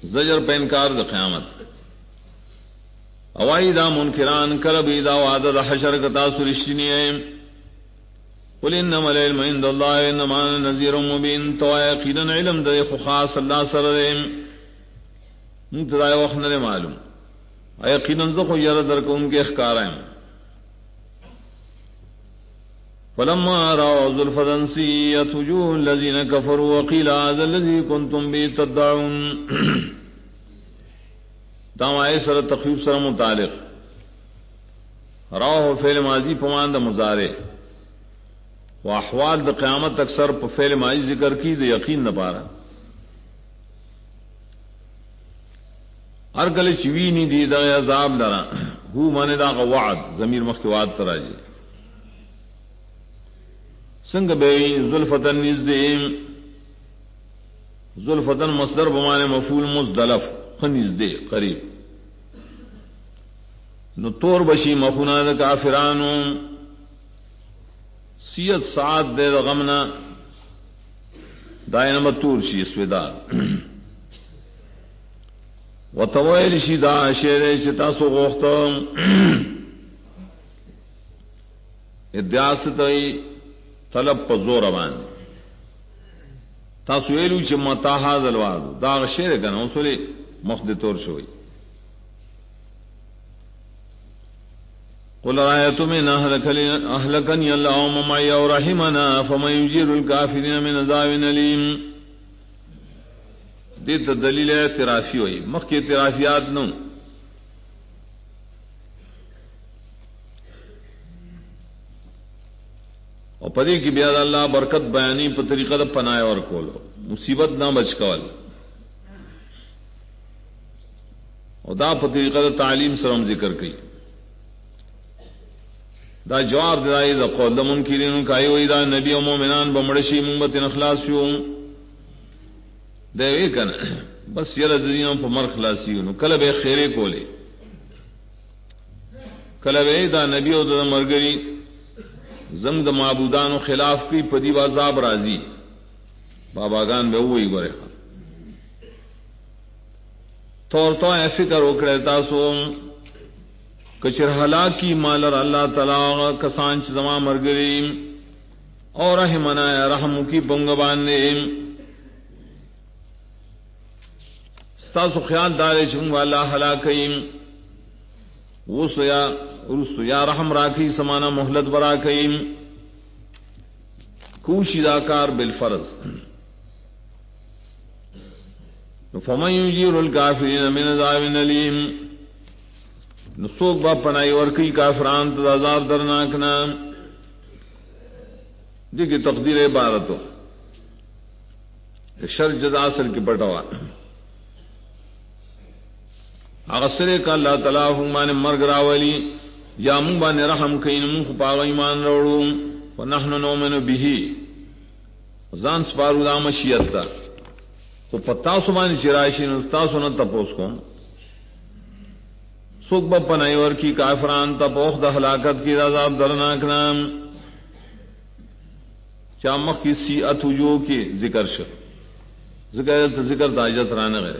زجر پہ انکار د قیامت اوائی دا منکران کربی دا وعدد حشر کتا سرشتنی ہے قل انما العلم عند اللہ انما نذیر مبین تو یقینا علم دے خاص اللہ سر دے منتدائی وقت نہ معلوم یقینا زخو یر در کو ان کے اخکار ہیں فلما راوا زلفا سیئت وجوه الذین کفروا وقیل هذا الذی کنتم به تدعون دعوائے سر تخفیف سر متعلق راو فعل ماضی پمان دا مضارع و احوال دا قیامت اکثر پا فعل ماضی ذکر کی دا یقین نہ پارا ہر کل چوی نہیں دی دا عذاب لرا ہو مانے دا وعد ضمیر مخواد تراجی سنگ بے زلفتن نزدیم زلفتن مصدر بمانے مفعول مزدلف خنزدے قریب نو طور بشی مفونا دا کافرانو سیت سعاد دے دا غمنا دائن مطور شی اسودار و طویل شی دا شیرے چتا سو غوختا ادیاستای طلب پا زور روان تاسو ویلو چې متا هاذ الوعد دا شعر کنه اصول مخد طور شوی قل رأيتم إن أهلكني الله ومن معي ورحمنا فمن يجير الكافرين من عذاب أليم دیتا دلیل اعترافی ہوئی مخ کی اعترافیات نو اور پدی کی بیاد اللہ برکت بیانی پر طریقہ دا پناہ اور کولو مصیبت نہ بچ کول اور دا پر طریقہ دا تعلیم سرم ذکر کی دا جواب دائی دا قول دا منکرین کائی ہوئی دا نبی و مومنان بمڑشی منبت نخلاص شو دے وی کنا بس یر دنیا پر مر خلاصی ہو کلب خیرے کولے کلب دا نبی و دا مرگری زنگ دا معبودان و خلاف کی پدی وعذاب راضی باباگان بے وہی گرے طور تو اے فکر اکڑے تاسو کچر ہلاکی مالر اللہ تعالی کسان چ زما مرگری اور رحمنا یا رحم کی بنگبان نے ستاسو خیال دارے چنگ والا ہلاکیم وہ سیا رسو یا رحم راکی سمانا محلت برا کئیم کوشی داکار بالفرض فمن یجیر الکافرین من عذاب علیم نسوک با پنائی ورکی کافران تا عذاب درناکنا دیکھ تقدیر عبارتو شر جزا اصل کی پٹوا اغسرے کا اللہ تعالیٰ ہمان مرگ راولی یا من بان رحم کئی من خپاغ ایمان روڑو ونحن نؤمن به زان سپارو دا مشیت تا خو پتاسو بانی چرائشی نستاسو نتا پوس کون سوک با پنائیور کی کافران تا پوخ دا حلاکت کی عذاب درناکنا چامخ کی سیعت وجوہ کی ذکر شد ذکر تاجت رانے غیر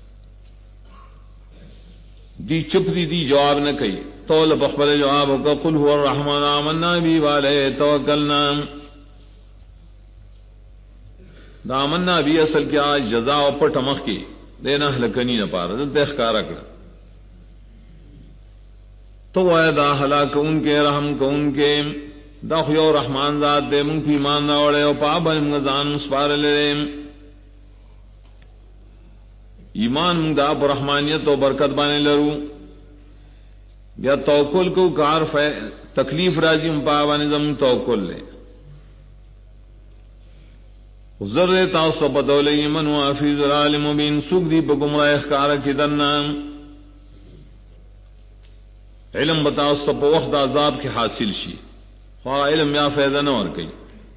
دی چپری دی جواب نہ کئی طول بخبر جواب کا قل هو الرحمن آمنا بی والے توکلنا دا آمنا بی اصل کیا جزا و پٹ مخ کی دینا ہلکنی نہ پارا دلتے اخکار اکڑا تو آیا دا ہلاک ان کے رحم کو ان کے دا خیو رحمان ذات دے من کی ایمان نہ وڑے و پابا امگزان مسپار لے ایمان منگ دا پر رحمانیت و برکت بانے لرو یا توکل کو کار تکلیف راجی مپاوانی زم توکل لے ذر تاؤ بدول ایمن و حفیظ العالم مبین سکھ دی بگمراہ اخکار کی دننا علم بتاؤ سب وقت عذاب کی حاصل شی خواہ علم یا فیضہ نہ اور کئی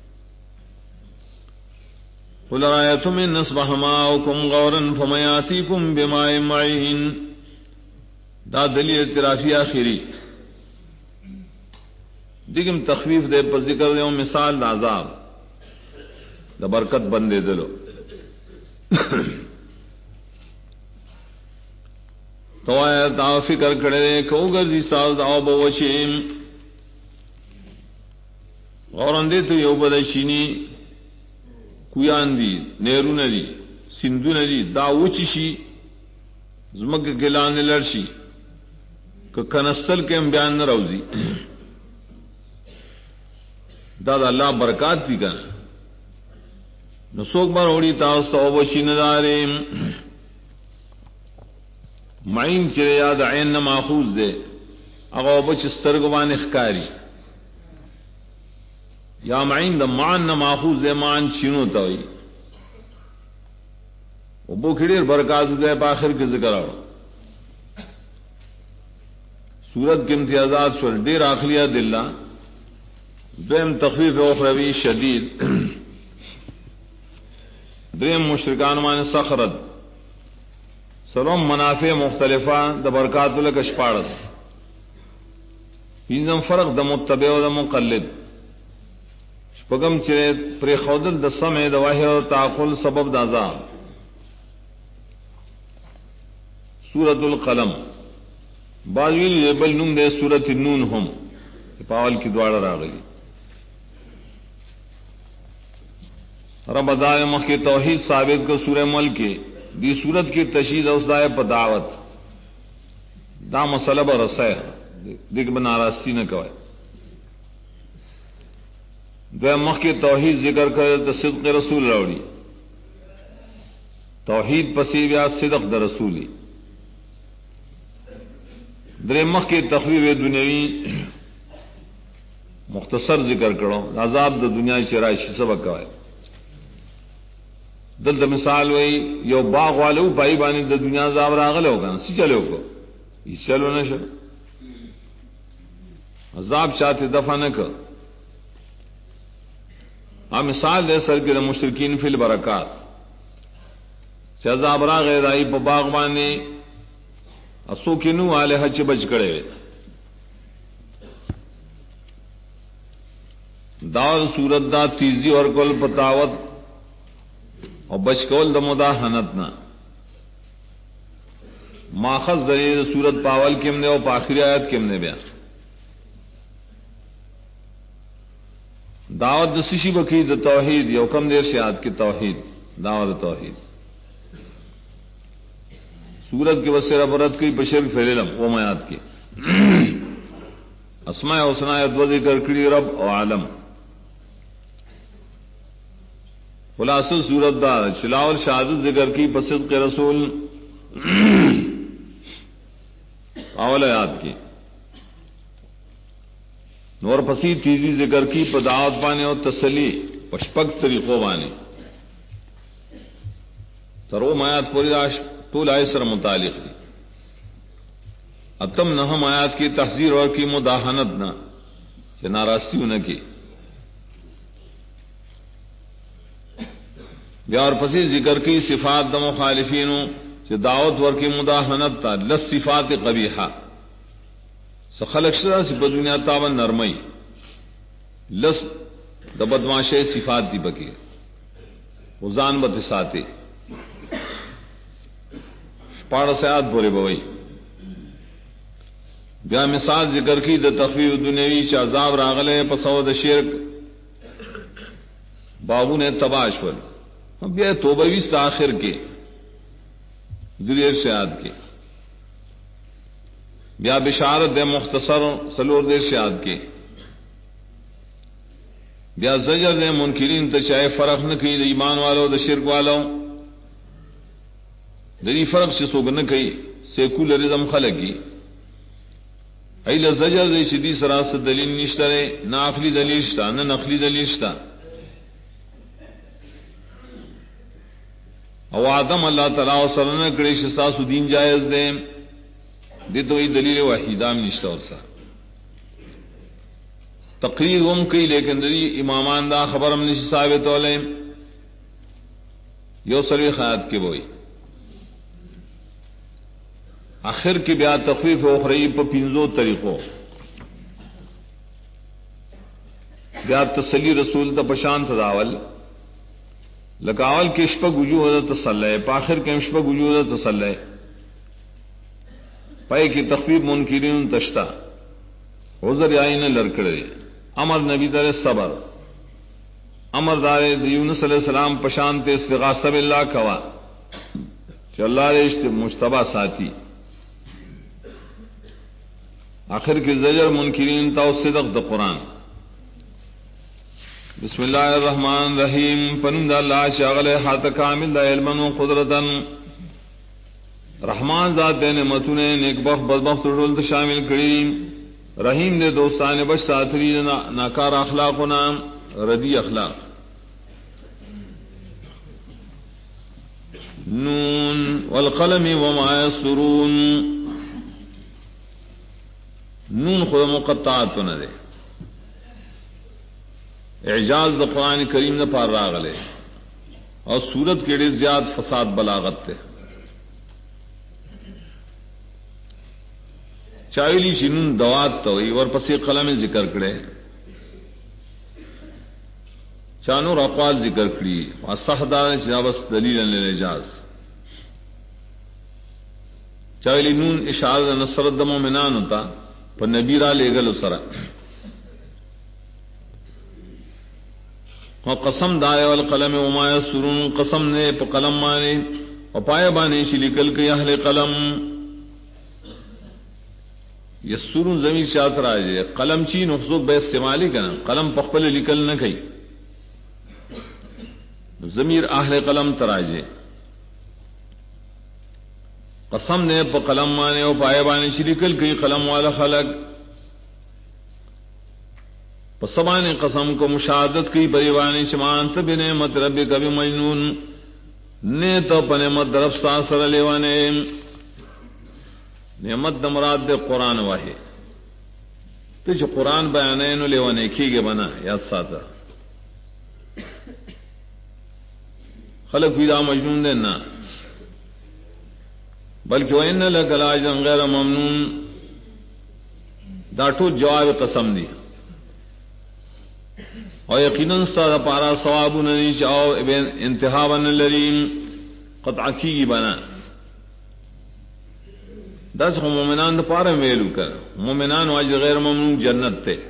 قل رأيتم إن أصبح ماؤكم غورا فمن يأتيكم بماء معين دا دلیل اعترافی آخری دیکھم تخفیف دے پر ذکر دے مثال دا عذاب دا برکت بندے دلو تو تا فکر کړه کو ګرځي ساز او بوشیم اورندې ته یو بل شینی کویان دي نهرونه دي سندونه دي دا وچی شي زمګ ګلان لړشي ک کنستل کې هم بیان نه راوځي دا د الله برکات دي کنه نو څوک بار وړي تاسو او بشینه داریم معین چې یاد عین ماخوذ ده هغه بچ سترګوان اخکاری یا معین د مان ماخوذ ده مان چینو ته وي او بو کډیر برکات ده په اخر کې ذکر اورو سورت کے امتیازات سور دیر آخلیہ دلہ دویم تخفیف اخروی شدید دریم مشرکان مان سخرت سلام منافع مختلفہ د برکات لک شپارس پینزم فرق د متبع و د مقلد شپگم چرے پر خودل د سمع د واحد و تعقل سبب د عذاب سورۃ القلم باویل بل نوم دے سورۃ النون هم پاول کی دواړه راغلی رب دای مخ کی توحید ثابت کو سورہ ملک کی دی سورت کی تشہیر اس دای په دعوت دا مسئلہ برسه دیکھ بنا راستی نہ کوي دو مخ کی توحید ذکر کر تو صدق رسول راوڑی توحید پسی بیا صدق د رسولی در مخ کی تخویف دنیاوی مختصر ذکر کرو عذاب د دنیا چرائشی سبق کوي دل د مثال وی یو باغ والو پای باندې د دنیا عذاب راغلو کنه سی چلو کو ای چلو نشه عذاب چاته دفع نه ک ا مثال دے سر کے مشرکین فی البرکات چې عذاب راغی راي په باغ باندې اسو کینو والے حج بچ کړي دا صورت دا تیزی اور کل پتاوت اور بچ کول د مداحنت نہ ماخذ دلیل صورت پاول کیم نے اور آخری آیت کیم نے بیان دعوت سشی بکی د توحید یو کم دیر سے آد کی توحید دعوت توحید سورت کے وسیرہ برت کی بشر فیلم او میات کی اسماء حسنا دو ذکر کری رب او عالم خلاصہ سورت دار چلاول شہادت ذکر کی پسند کے رسول اول آیات کی نور پسی تیزی ذکر کی پداوت بانے اور تسلی پشپک طریقوں بانے ترو آیات پوری طول آئے سر متعلق دی اتم نہم آیات کی تحذیر اور کی مداحنت نہ کہ ناراستی نہ کی یا اور پسی ذکر کی صفات د مخالفین کہ دعوت ور کی مداحنت تا لس صفات قبیحہ سخلق شرا سی دنیا تاون نرمئی لس د بدماشے صفات دی بکی وزان بتساتے پاڑ سیاد بورے بوئی بیا مثال ذکر کی د تخفیف دنیوی چ عذاب راغلے پسو د شرک بابو نے تباش ول بیا توبہ وی آخر کے دیر سیاد کے بیا بشارت دے مختصر سلور دیر سیاد کے بیا زجر دے منکرین تے چاہے فرق نہ کی ایمان والو د شرک والو دری فرق سے سوگ نہ کئی سیکولرزم خلقی ایل زجر دے شدی سراست دلیل نشترے نہ عقلی دلیل شتا نہ نقلی دلیل شتا او آدم اللہ تعالی وسلم کرے شساس دین جائز دے دے تو ای دلیل وحیدام نشتا ورسا تقریر ہم کئی لیکن دلی امامان دا خبر ہم نشی ثابت ہولے یو سروی خیات کے بوئی آخر کی بیا تخفیف اخری پا پینزو طریقوں بیا تسلی رسول تا پشان تداول لکاول کے اشپک وجوہ دا تسلح پاخر کے اشپک وجوہ دا تسلح پائے کی تخفیف منکرین تشتا عذر آئین لڑکڑے امر نبی در صبر امر دار یونس علیہ السلام پشانت استغاثہ باللہ کوا کہ اللہ رشت مجتبہ ساتھی آخر کی زجر منکرین تا صدق دا قرآن بسم اللہ الرحمن الرحیم پنند اللہ شاغل حات کامل دا علما و قدرتا رحمان ذات دے نعمتوں نے نیک بخت بدبخت رولت شامل کریم رحیم دے دوستان بش ساتری ناکار اخلاق و نام ردی اخلاق نون والقلم وما يسطرون نون خود مقطعات نہ دے اعجاز دا قرآن کریم نہ پار راغلے اور سورت کے لیے زیاد فساد بلاغت تے چاویلی شنون دوات توئی اور پسی قلم ذکر کرے چانور اقوال ذکر کری اصح دار چنابس دلیل للإعجاز چاویلی نون اشارہ نصرت دا مومنان ہوتا پر نبی را لے گل سرا اور قسم دائے والقلم وما يسطرون قسم نے پا قلم مانے اور پائے بانے شی لکل کے اہل قلم یسطرون زمین شاعت راجے قلم چی نفسوک بے استعمالی کنا قلم پخپل لکل نہ کئی ضمیر اہل قلم تراجے قسم نے پا قلم مانے اور پائے بانے شریکل کی قلم والا خلق پسبانے قسم کو مشاہدت کی پریوانے شمانت بنعمت ربی کبھی مجنون نے تو پنعمت درف ساسر لیوانے نعمت دمراد دے قرآن واہے تو جو قرآن بیانے نو لیوانے کی گے بنا یاد ساتا خلق پیدا مجنون دینا بلکہ وَإِنَّ لَكَ لَأَجْرًا غَيْرَ مَمْنُونٍ داٹو جواب قسم دی اور یقیناً ستا پارا ثواب نریش او انتہا بن لریم قطع کی بنا دس مومنان دا پارا ویلو کر مومنان واجر غیر ممنون جنت تے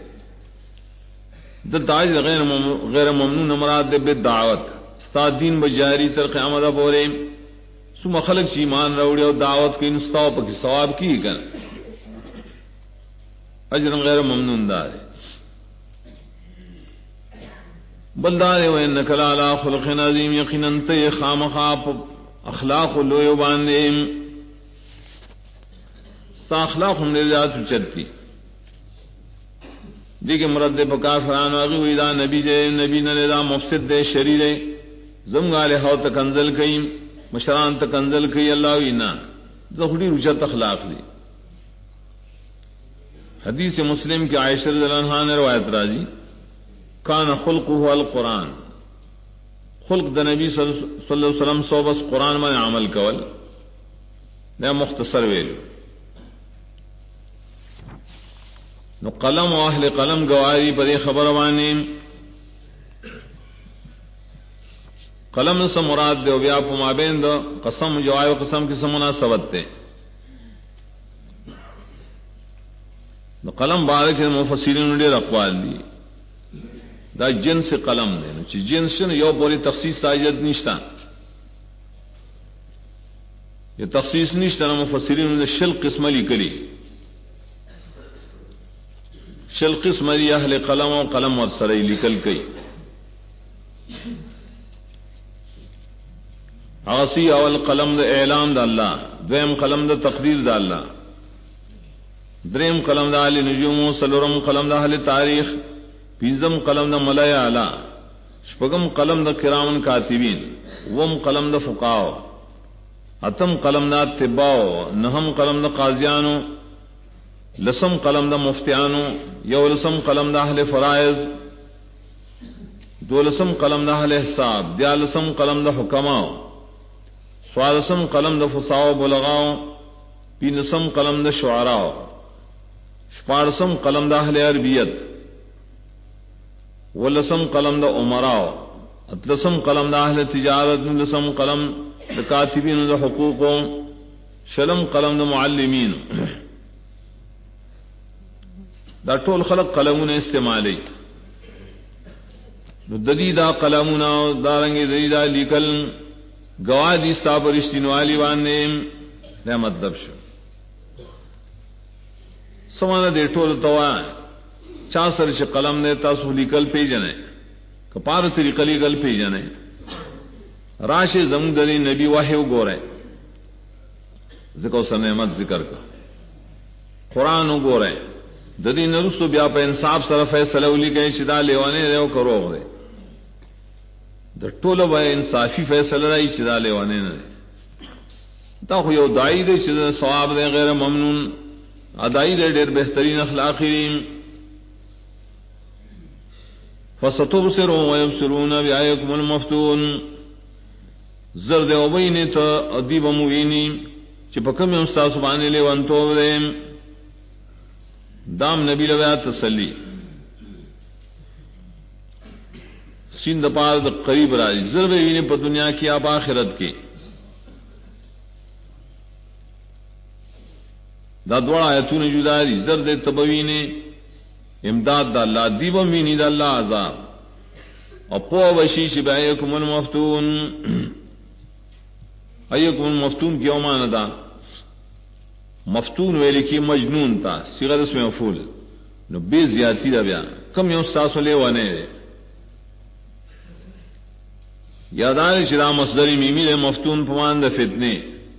دلتا عجر غیر ممنون مراد دے بالدعوت ستا دین بجاری تر قیامت بورے سو مخلق چی ایمان روڑے اور دعوت کی نستاو پکی ثواب کی کر اجر غیر ممنون دارے بلدارے وَإِنَّكَ لَعَلَىٰ خُلُقٍ عَظِيمٍ یقیناً تے خامخاپ اخلاق و لویو باندے ستا اخلاق ہم نے ذات چلتی دیکھ مرد پکار فران آگی ویدہ نبی جے نبی نلیدہ مفسد دے شریرے زمگالے ہو تکنزل کئیم مشران تکنزل کئی اللہ وینا زخڑی رجت اخلاق لی حدیث مسلم کی عائشہ رضی اللہ عنہ نے روایت راجی کان خلقہ القرآن خلق دا نبی صلی اللہ علیہ وسلم سو بس قرآن میں عمل کول نیا مختصر ویلو نو قلم و اہل قلم گواری پر خبر وانی قلم سے مراد دے ویا پما بین دو قسم جو آئے قسم کی مناسبت تے نو قلم بارک مفسرین نے اقوال دی دا جنس قلم دے نو چ جنس نے یو پوری تخصیص تاجت نشتا یہ تخصیص نشتا نو مفسرین نے شل قسم لکلی شل قسم دی اہل قلم و قلم ور سرے لکل کئی آسی اول قلم دا اعلام دا اللہ دویم قلم دا تقدیر دا اللہ دریم قلم دا اہل نجوم سلورم قلم دا اہل تاریخ پینزم قلم دا ملائے اعلی شپگم قلم دا کرامن کاتبین وم قلم دا فقاو اتم قلم دا اتباو نہم قلم دا قاضیانو لسم قلم دا مفتیانو یولسم قلم دا اہل فرائض دولسم قلم دا اہل حساب دیالسم قلم دا حکماو سوالسم قلم دا فصاو بلغاو پینسم قلم دا شعراو شپارسم قلم دا اہل عربیت ولسم قلم دا عمراو اتلسم قلم دا اہل تجارت نلسم قلم دا کاتبین دا حقوقو شلم قلم دا معلمین دا ټول خلق قلمونه استعمالي نو ددیدا قلمونه دارنګ ددیدا لیکل گوادی صاحب رشتینوالی باندې دا مطلب شو سمانه دې ټول توا چا سره چې قلم نه تاسو لیکل پیژنئ کپاره طریقې لیکل پیژنئ راشه زموږ د نبی وحی وګورئ ذکر سره نعمت ذکر کا قران وګورئ د دې نرسو بیا په انصاف سره فیصله ولیکئ چې دا لیوانه یو کروغ دی د ټولو به انصافي فیصله راځي چې دا لیوانه نه دا خو یو دای دی چې ثواب دی غیر ممنون ادائی دے ډېر بهترین اخلاقی فستبصرون ويبصرون بأيكم المفتون زرد او بینه ته ادیب موینی چې په کوم استاد باندې لیوانتو دې دام نبی له تسلی سیند پار د قریب راځي زرد ویني په دنیا کې او آخرت کې دا دوړ آیتونه جدا دي زرد تبوینه امداد د الله دیبم ویني د الله عذاب او په وشي چې بایکم المفتون ایکم المفتون کیوں معنی دا مفتون ویل کی مجنون تا صيغه اسم مفعول نو بے زیاتی دا بیا کم یو ساسو لیوانه یادان شرا مصدری میمی دے مفتون پمان دا فتنے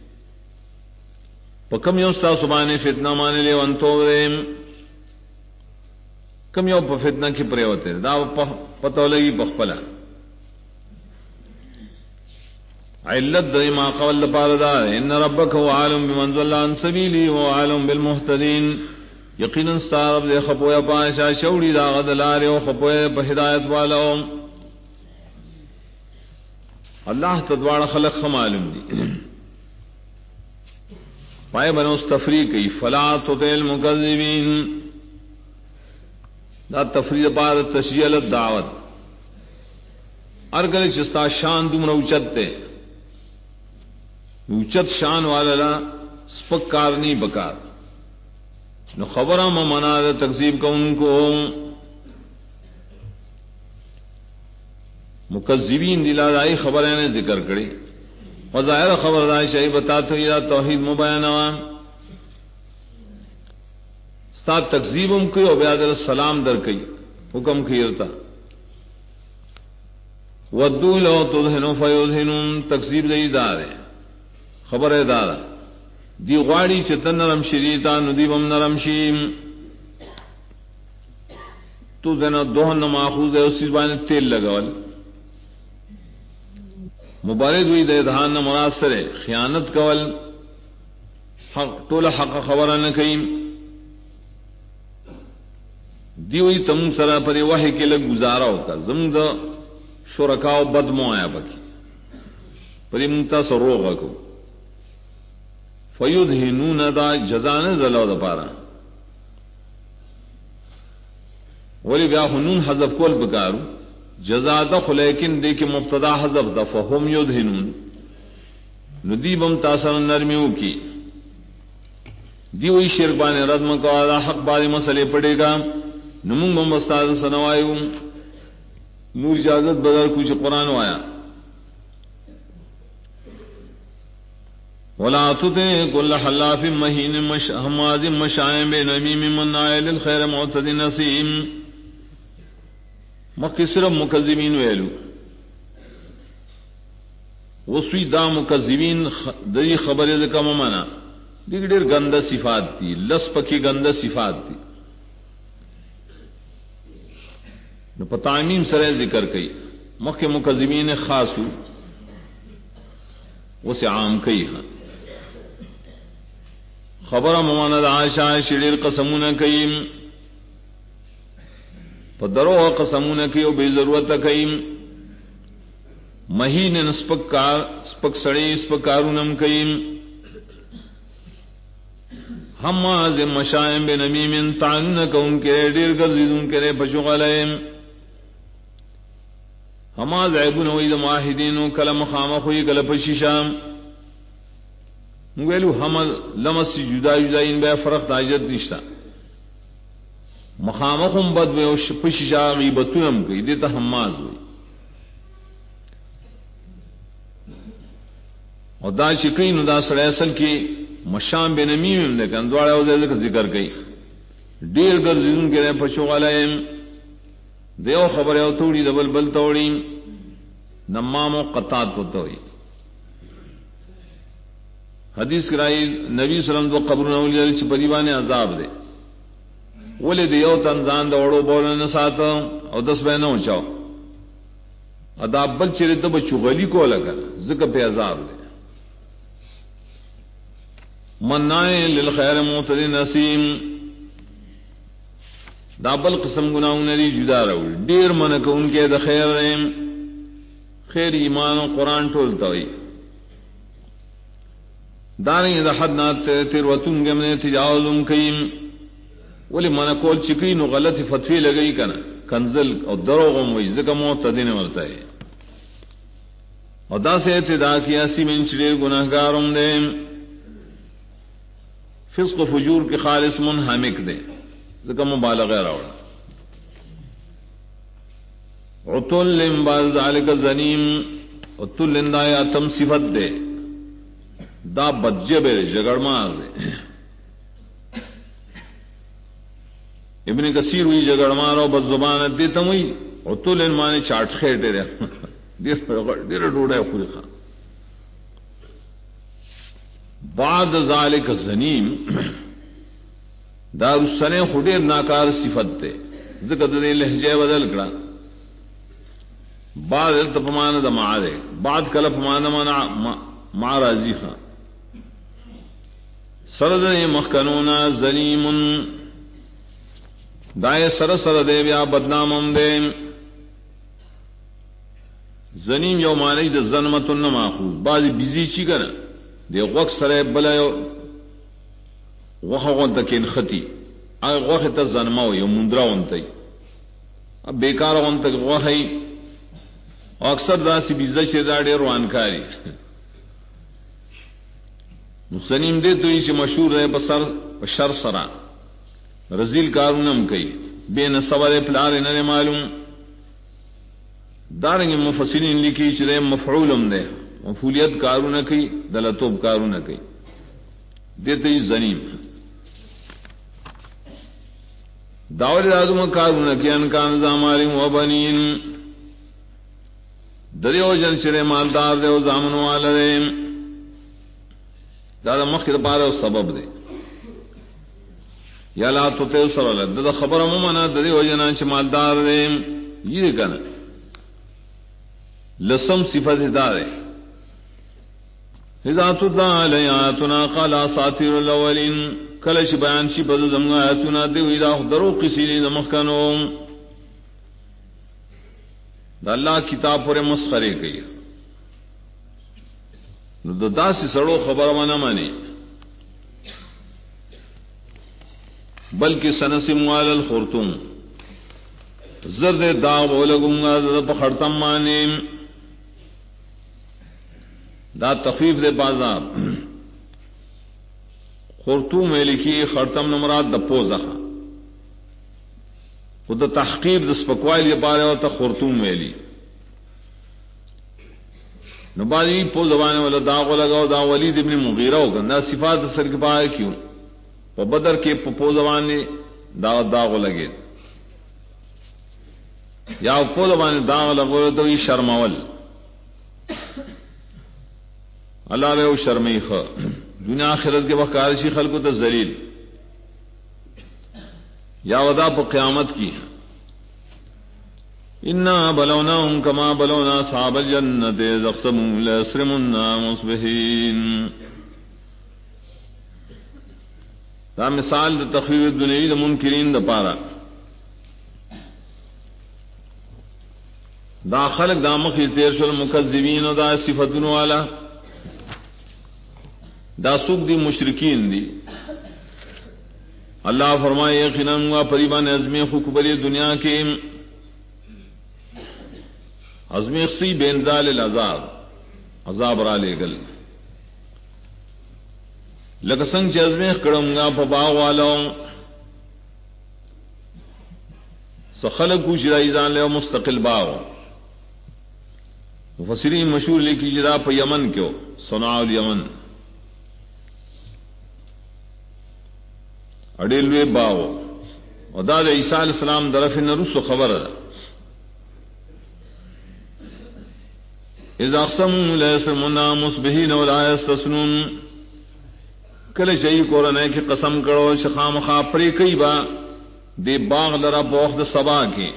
پا کم یو ساسو بانے فتنہ مانے لیوانتو دے کم یو پا فتنہ کی پریوتے دا پتو لگی پخپلا علت دا ما قول لپار دا ان ربک هو عالم بمن ضل عن سبیلی و عالم بالمحتدین یقینا ستارب دے خپویا پاشا شوڑی دا غدلار و خپویا پا ہدایت والا اللہ تدوار خلق معلوم دی پائے بنو تفریقی فلا تطع المکذبین دا تفریق پار تشجیل الدعوت ارگل چستا شان دمر اوچت تے اوچت شان والا لا سپک کار نہیں بکار نو خبرہ ممنا دا تکذیب کا ان کو مکذبین دلادائی خبریں نے ذکر کری وظاہر خبر دائی شاہی بتا تو یہ توحید مبینوان ستا تکذیبم کی و بیادر السلام در کی حکم کیرتا ودو لو تدہنو فیدہنون تکذیب دی دارے خبر دارا دی غاڑی چتن نرم شریتا ندیبم نرم شیم تو دینا دوہن ماخوذ ہے اسی بانے تیل لگول مبارد ہوئی دے دھان مراسر خیانت کول حق طول حق خبر نکیم دی ہوئی تم سرا پر وحی کے لگ گزارا ہوتا زمد شرکاو بدمو آیا بکی پری منتا سروغ کو فیدہنون دا جزان زلو دا پارا ولی بیا خنون حذف کول بکارو جزا دخ لیکن دیکھ مبتدا حذف دا فہم یدہنون ندیبم تاثر نرمیوں کی دیوئی شرک بانے ردم کو آدھا حق بارے مسئلے پڑے گا نمونگ بم استاد سنوائیوں نور اجازت بدر کچھ قرآن آیا ولا تطع كل حلاف مهين هماز مشاء بنميم مناع للخير معتد نسيم مکسر مکذبین ویلو وسوی دا مکذبین دری خبر ذکر ممانا دیکھ دیر گندہ صفات دی لس پکی گندہ صفات دی نو پتائمیم سرے ذکر کئی مکہ مکذبین خاصو وسے عام کئی ہاں خبر ممانا دا عائشہ شریر قسمون کئیم پدرو قسمون کئیو بے ضرورت کئیم مہین سپک سڑی سپکارونم کئیم حماز مشائم بنمیم تعنن کون کے دیر گزیدون کے پشغلیم حماز عیبون وید معاہدینو کلم خامخوی کل پشیشام ویلو حمل لمس جدا جدا ان بے فرق تاجت نشتا مخامخم بد میں پششا غیبتونم کی دیتا حماز ہوئی اور دا چکی نو دا سڑے اصل کی مشام بے نمیم دے کندواڑے ہو دے ذکر گئی دیر گرزیدون کے رہے پچو غلائم دیو خبر ہے توڑی دبل بل توڑی نمام و قطات پتوئی حدیث کرائی نبی صلی اللہ علیہ وسلم دو قبرون اولیاء چپدیوان عذاب دے ولی دیو تنزان دوڑو بولن ساتا او 10 بے نو چاو اداب بل چرے دب چغلی کو لگا ذکر پہ عذاب دے منائے للخیر معتد نسیم دابل قسم گناہوں نے جدا رہو دیر من کو ان کے د خیر ایمان و قرآن ٹولتا ہوئی داریں دا حد نات تیروتن گم نے تجاوزم کئیم ولی من کول چکی نو غلط فتوی لگئی کنا کنزل اور دروغم وئی ذکر معتدین ورتا ہے اور دا سے ابتدا کیا سی من چڑیر گناہگارم دے فسق و فجور کے خالص منہمک دے ذکر مبالغہ راوڑا عطل بعد ذالک زنیم عطل اندایا تم صفت دے دا بدجب جگڑ مار دے ابن کثیر ہوئی جگڑ مارو بد زبان دے تم ہوئی عطل مانے چاٹ خیٹے رہے دیر ڈوڑا ہے خوری خان بعد ذالک زنیم دار سنے خودیر ناکار صفت دے ذکر دے لہجے بدل کڑا بعد التپمان دا معادے بعد کلپ مانا مع راضی خان سرد مخکنونا زنیم دائے سر سر دے بیا بدنامم دے زنیم یو مانی دا زنمتن ماخوذ بعضی بیزی چی کنا دے غوک سرے بلا یو غوخ تکین خطی اگر غوخ تا زنماو یو مندرا ونتی اب بیکار ونتک غوخی اکثر داسی بیزا چی دا دیر وانکاری مسلم دے تو یہ مشہور ہے بسر شر سرا رزیل کارونم کئی بے نصور پلار نہ معلوم دارنگ مفسرین لکھی چلے مفعولم دے مفعولیت کارون کی دلتوب کارون کی دیتے زنیم داور اعظم کارون کی انکان زامار و بنین دریو جن چرے مالدار دے و زامن والا دے دادا مخیر پارا سبب دے یا لا تو تے سر اللہ دادا خبر ممنا دریو جن چ مالدار دے یہ کنا لسم صفت دا دے اذا تدعى علی آیاتنا قال اساطیر الاولین کلش بیان شی بدو زمنا آیاتنا دے اذا درو قسیلی دمخکنو دا اللہ کتاب پر مسخرے گئی نو دا سی سڑو خبر منا مانی بلکہ سنسم علی الخرطوم زرد داغ لگوں گا زرد پخڑتم مانے دا تخفیف دے بازار خرطوم میں لکھی خرطم نمراد دا پوزہ خود تحقیب د سپکوائل یہ پارے ہوتا خرطوم ویلی نبازی پو زبانے والا داغ لگاؤ دا ولید ابن مغیرہ ہوگا نا صفات سر کے پائے کیوں پا بدر کے پو زبانے داغ لگے یا پو زبانے داغ لگو تو یہ شرمول اللہ رہو شرمی خ دنیا آخرت کے وقت کارشی خلقو تا ذلیل یا ودا پا قیامت کی انا بلوناہم کما بلونا اصحاب الجنت اذ اقسموا لیسرمنا مصبحین دا مثال دا تخویف دنیوی دا منکرین دا پارا دا خلق دا مخی تیر شل مکذبین و دا صفتن والا دا سوک دی مشرکین دی اللہ فرمائے یقیناً ہوا پریبان عزمی خوکبری دنیا کے عزمی اخسی بینزال العذاب عذاب را لے گل لکسنگ چی عزمی کڑم گا پا باغ والاوں سخلق کو شرائزان لے مستقل باغ مفسرین مشہور لکھی جدا پہ یمن کیو صنعاء الیمن اڈیلوے باغ اور دا عیسیٰ علیہ السلام درف نرس خبر اذا اقسموا لا يسمون مصبحين ولا يستثنون کله شي قرآن کی قسم کرو شخام خا پری کئی با دے باغ لرا بوخد صبا کے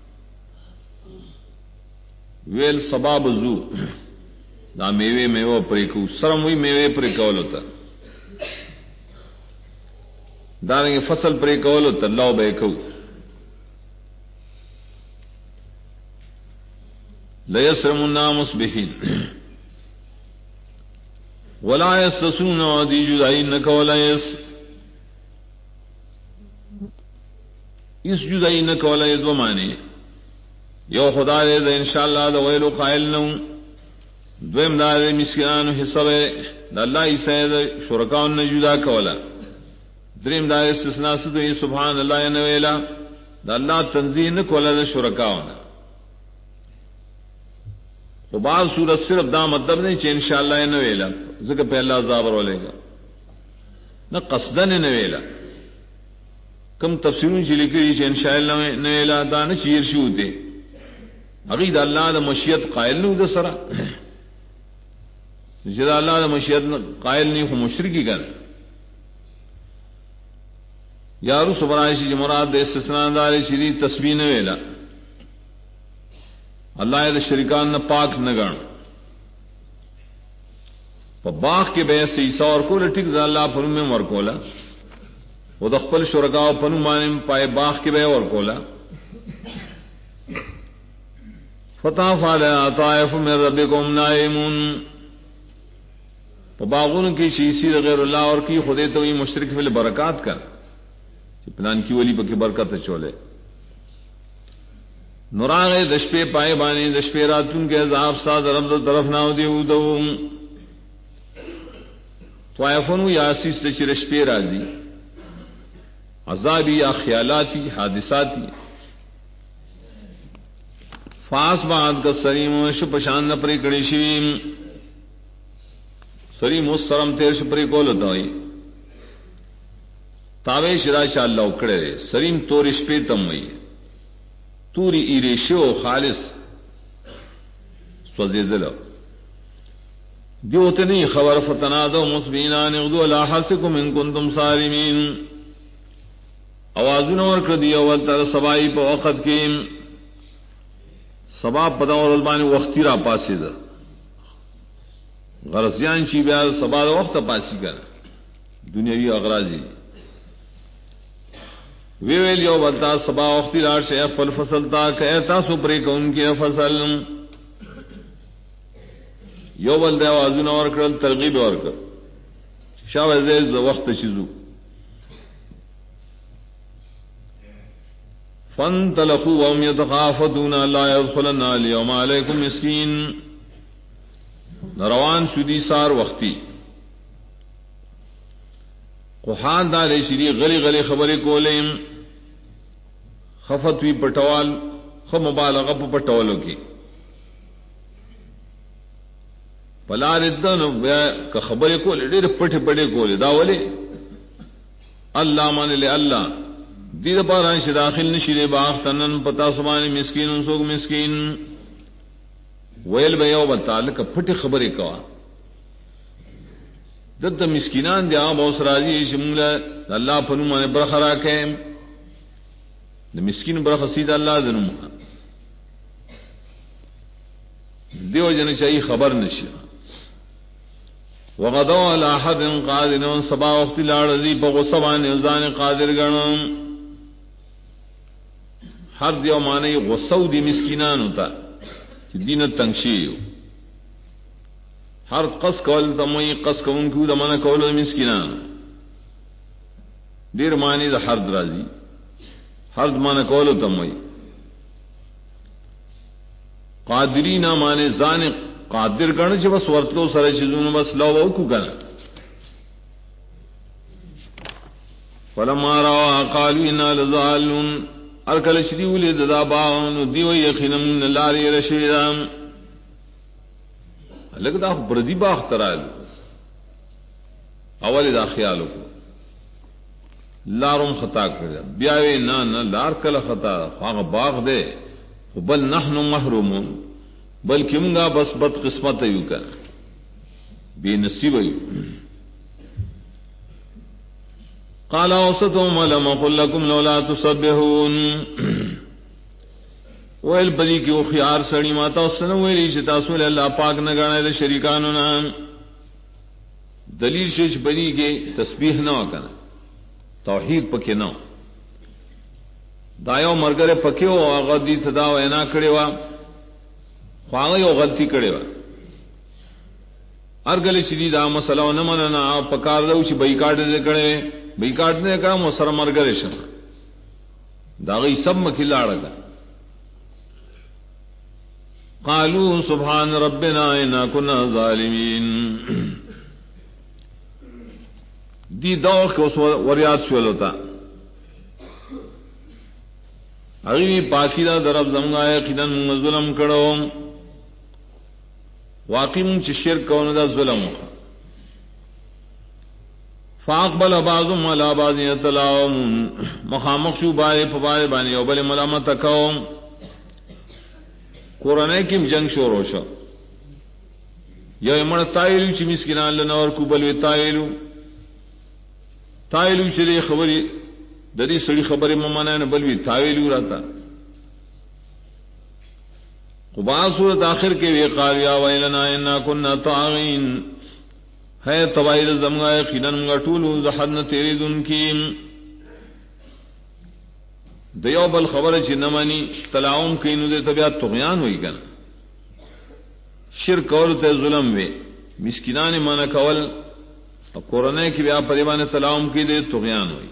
ویل صبا بزو دا میوے میوہ پری کو سرم ہوئی میوے پری کول ہوتا دارنگے فصل پری کول ہوتا اللہ بے کو لیسرمنا مصبحین ولا یستثنون ودی جدائی نکولا اس جدائی نکولا دو معنی یو خدا دے دا انشاءاللہ دا ویلو قائل نو دویم دا دے مسکنانو حصہ دا اللہ عیسیٰ دا شرکاون نجدا کولا دریم دا استثناء ستوئی سبحان اللہ نویلا دا اللہ تنزیح نکولا دا شرکاون تو بعض صورت صرف دا مطلب نہیں کہ انشاءاللہ نویلا ذکر پہلا عذاب رولے گا نہ قصدن نویلا کم تفسیروں چلی کری کہ انشاءاللہ نویلا دا نہ چیر شوتے عقید اللہ دا مشیت قائل نہیں دا سرا جدا اللہ دا مشیت قائل نہیں خو مشرکی کر یارو سبرائشی جمرات دے استثناء داری شری تسبیح نویلا اللہ دا شرکان نہ پاک نہ گن باغ کے بے سے عیسیٰ اور کو لٹک دا اللہ پنو میں ورکولا وہ دخپل شرکاو پنو مانے پائے باغ کے بے ورکولا فتح فعلا طائف من ربکم نائمون باغون کی شیسی غیر اللہ اور کی خودے تو یہ مشرک فی البرکات کر پلان کی ولی پکی برکت چولے نراغ دشپے پائے بانی دشپے راتون کے عذاب ساد رب دو طرف ناو دیو دو طائفون یا اسیس تشی رشپے رازی عذابی یا خیالاتی حادثاتی فاس بعد کا سریم شپشان نپری کڑی شویم سریم اس سرم تیر شپری کول ہوتا ہوئی تاوے شرا شاء اللہ اکڑے رے سریم تور شپے تم ہوئی توری ایریشو خالص سوزیدلو دیوتے نہیں خبر فتنادو مصبینان اغدو لاحسکم ان کنتم سالمین آوازون اور کردی اول تر سبائی پا وقت کیم سبا پدا اور رضبانی وقتی را پاسی دا غرصیان چی بیا سبا دا وقت پاسی کر دنیاوی اغراضی ویویل یو بلتا سبا وقتی را شیخ پل فصل تا کہتا سپری کون کی فصل یو بلتا آوازون اور کرد ترغیب اور کر شاو عزیز دا وقت چیزو فانطلقوا وهم يتخافتون لا يدخلن اليوم عليكم مسكين روان شدی سار وقتی قحان دارے شری غلی غلی خبریں کولیم خفتوی پٹوال خمبالغ پٹولو کی پلا ردن کا خبریں کولے ڈیر پٹے پڑے کولے داولے اللہ مان لے اللہ دید پاران شی داخل نشیدے باغ تنن پتا سمانی مسکین سوگ مسکین ویل بیاو بطالک پھٹی خبری کوا دد مسکینان دیا بہت راجی شمولا اللہ پنو مانے برخ راکے مسکین برخ سید اللہ دنو دیو جن چاہی خبر نشی وغدو علی حد قادر سبا وقتی لارزی بغصبان ازان قادر گرنم ہر دیو مانے غصو دی مسکینان ہوتا دین تنگشی ہر قص کول تموی قص کون کو دمانا کول مسکینان دیر معنی دا ہر درازی ہر دمانا کول تموی قادری نہ مانے زان قادر کرنے چھ بس ورتلو سر چیزوں بس لو او کو کرنا فلما روا قالوا انا لضالون ارکل شری ولید دا باغ دیو یقینم لاری رشیدام لکه دا بردی باغ ترال اول دا خیالو کو لارم خطا کړه بیاوی نه لار کله خطا هغه باغ دی بل نحن محرومون بلکې موږ بس بد قسمت یو کا بے نصیب یو. قال اوسطهم لم اقل لكم لولا تسبحون ویل بدی کیو خيار سړی ماته اوسنه ویلی چې تاسو له الله پاک نه غاڼه شریکانو نه دلیل شش بدی کې تسبیح نه وکنه توحید پکې نه دایو مرګره پکې او هغه دې تدا وینا کړي وا خو هغه یو غلطی کړي وا ارګل شدید دا مسله نه مننه پکار دو چې بایکاټ دې کړي بایکاټ نه کا مو سره مرګره شه دا غي سب مکه لاړه. قالوا سبحان ربنا انا كنا ظالمين دی دوخ کو وریاد شول ہوتا اغي پاکی دا درب زمغا یقینا ظلم کړو واقیم چې شرک او دا ظلم فاقبل بعضهم على بعض يتلاوم مخامخ شو بای په بای باندې او بل ملامت کوم قرآن کیم جنگ شروع شو یو امر تایلو چې مسکینان له نور کو بل وی تایلو چې خبرې د دې سړي خبرې ممانه نه بل وی تایلو راته قبا سورۃ آخر کې وی قال یا ویلنا انا كنا طاغین ہے توائل زمغا یقینا غټولو زحدن تیری دن کیم دیو بل خبر چې نمانی تلاوم کینو دے طبیعت طغیان ہوئی کنا شرک اور تے ظلم وے مسکینان مانا کول اور قرآن کی بیا پریوان تلاوم کی دے طغیان ہوئی.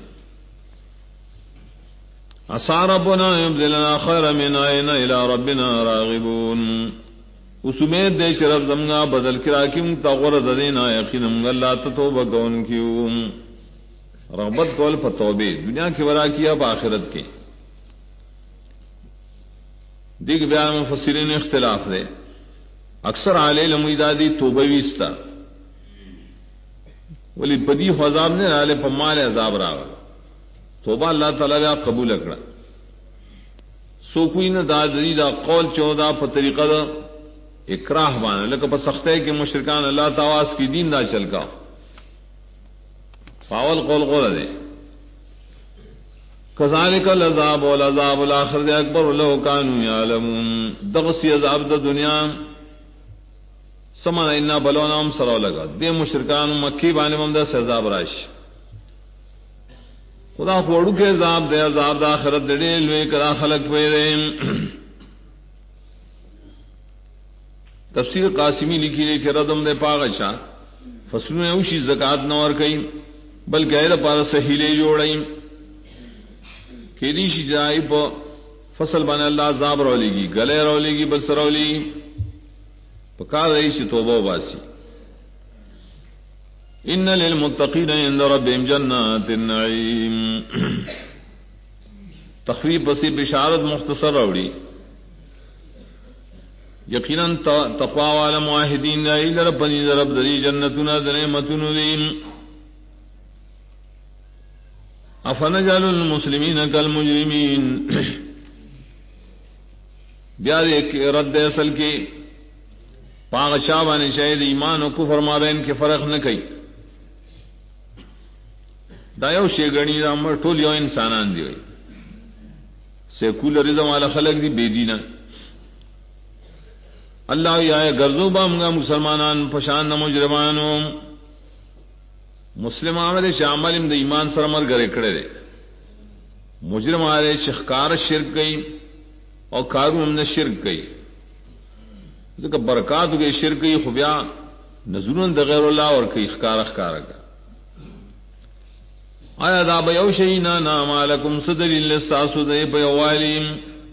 عسى ربنا يبدلنا خيرا منها إنا إلى ربنا راغبون اس امید دے کہ رب زمگا بدل کرا کیم تغور ددینا یقینا اللہ توبہ کون کیوں رغبت کول فتوبے دنیا کے ورا کیا آخرت کے دیکھ بیان مفسرین اختلاف دے اکثر علی لمیدادی توبہ ویستا ولی بدی عذاب نے علی پمال عذاب راغ توبہ اللہ تعالی نے قبول کړه سو کوئی نہ دادی دا قول 14 په طریقہ دا اکراہ باندې لکه په سختۍ کې مشرکان الله تعالی کی دین دا چل کا فاول قول غول دے کذالک العذاب والعذاب الاخر اکبر لو كانوا يعلمون دغسی عذاب د دنیا سمع ان بلونام سره لگا دے مشرکان مکی باندې هم د عذاب راش خدا خوڑو کے عذاب دے عذاب د اخرت دې لوی کرا خلق پیرے. تفسیر قاسمی لکھی ہے کہ ردم دے پاغشا فصلوں اوشی زکات نور کئی بلکہ غیر پار سہیلے جوڑیں کہ دیشی جائی پا فصل بنا اللہ عذاب رولی گی گلے رولی گی بس رولی پکار رہی سی توبہ باسی. ان للمتقین عند ربهم جنات النعیم تخویف بسی بشارت مختصر روڑی یقیناً تقوی والا معاہدین دائی لرب بنی ضرب دری جنتنا دنعمتن دیم. افنجعل المسلمین کالمجرمین بیاد ایک رد اصل کی پاغ شابان شاید ایمان و کفر مابین کے فرق نہ کئی دایو شیگنی رامر ٹول یو انسانان دی ہوئی سیکولرزم والا خلق دی بے دینہ اللہ یا گرزو بامگا مسلمانان پشان مجرمانو مسلم عمل شامل د ایمان سره مر غره کړه دے مجرم والے شخکار شرک گئی اور کارو ہم نے شرک گئی ذکر برکات گئی شرک گئی خبیا نظرون د غیر اللہ اور کئی اخکار کا آیا دا بیو شینا نام علیکم صدلیل لستاسو دے بیوالیم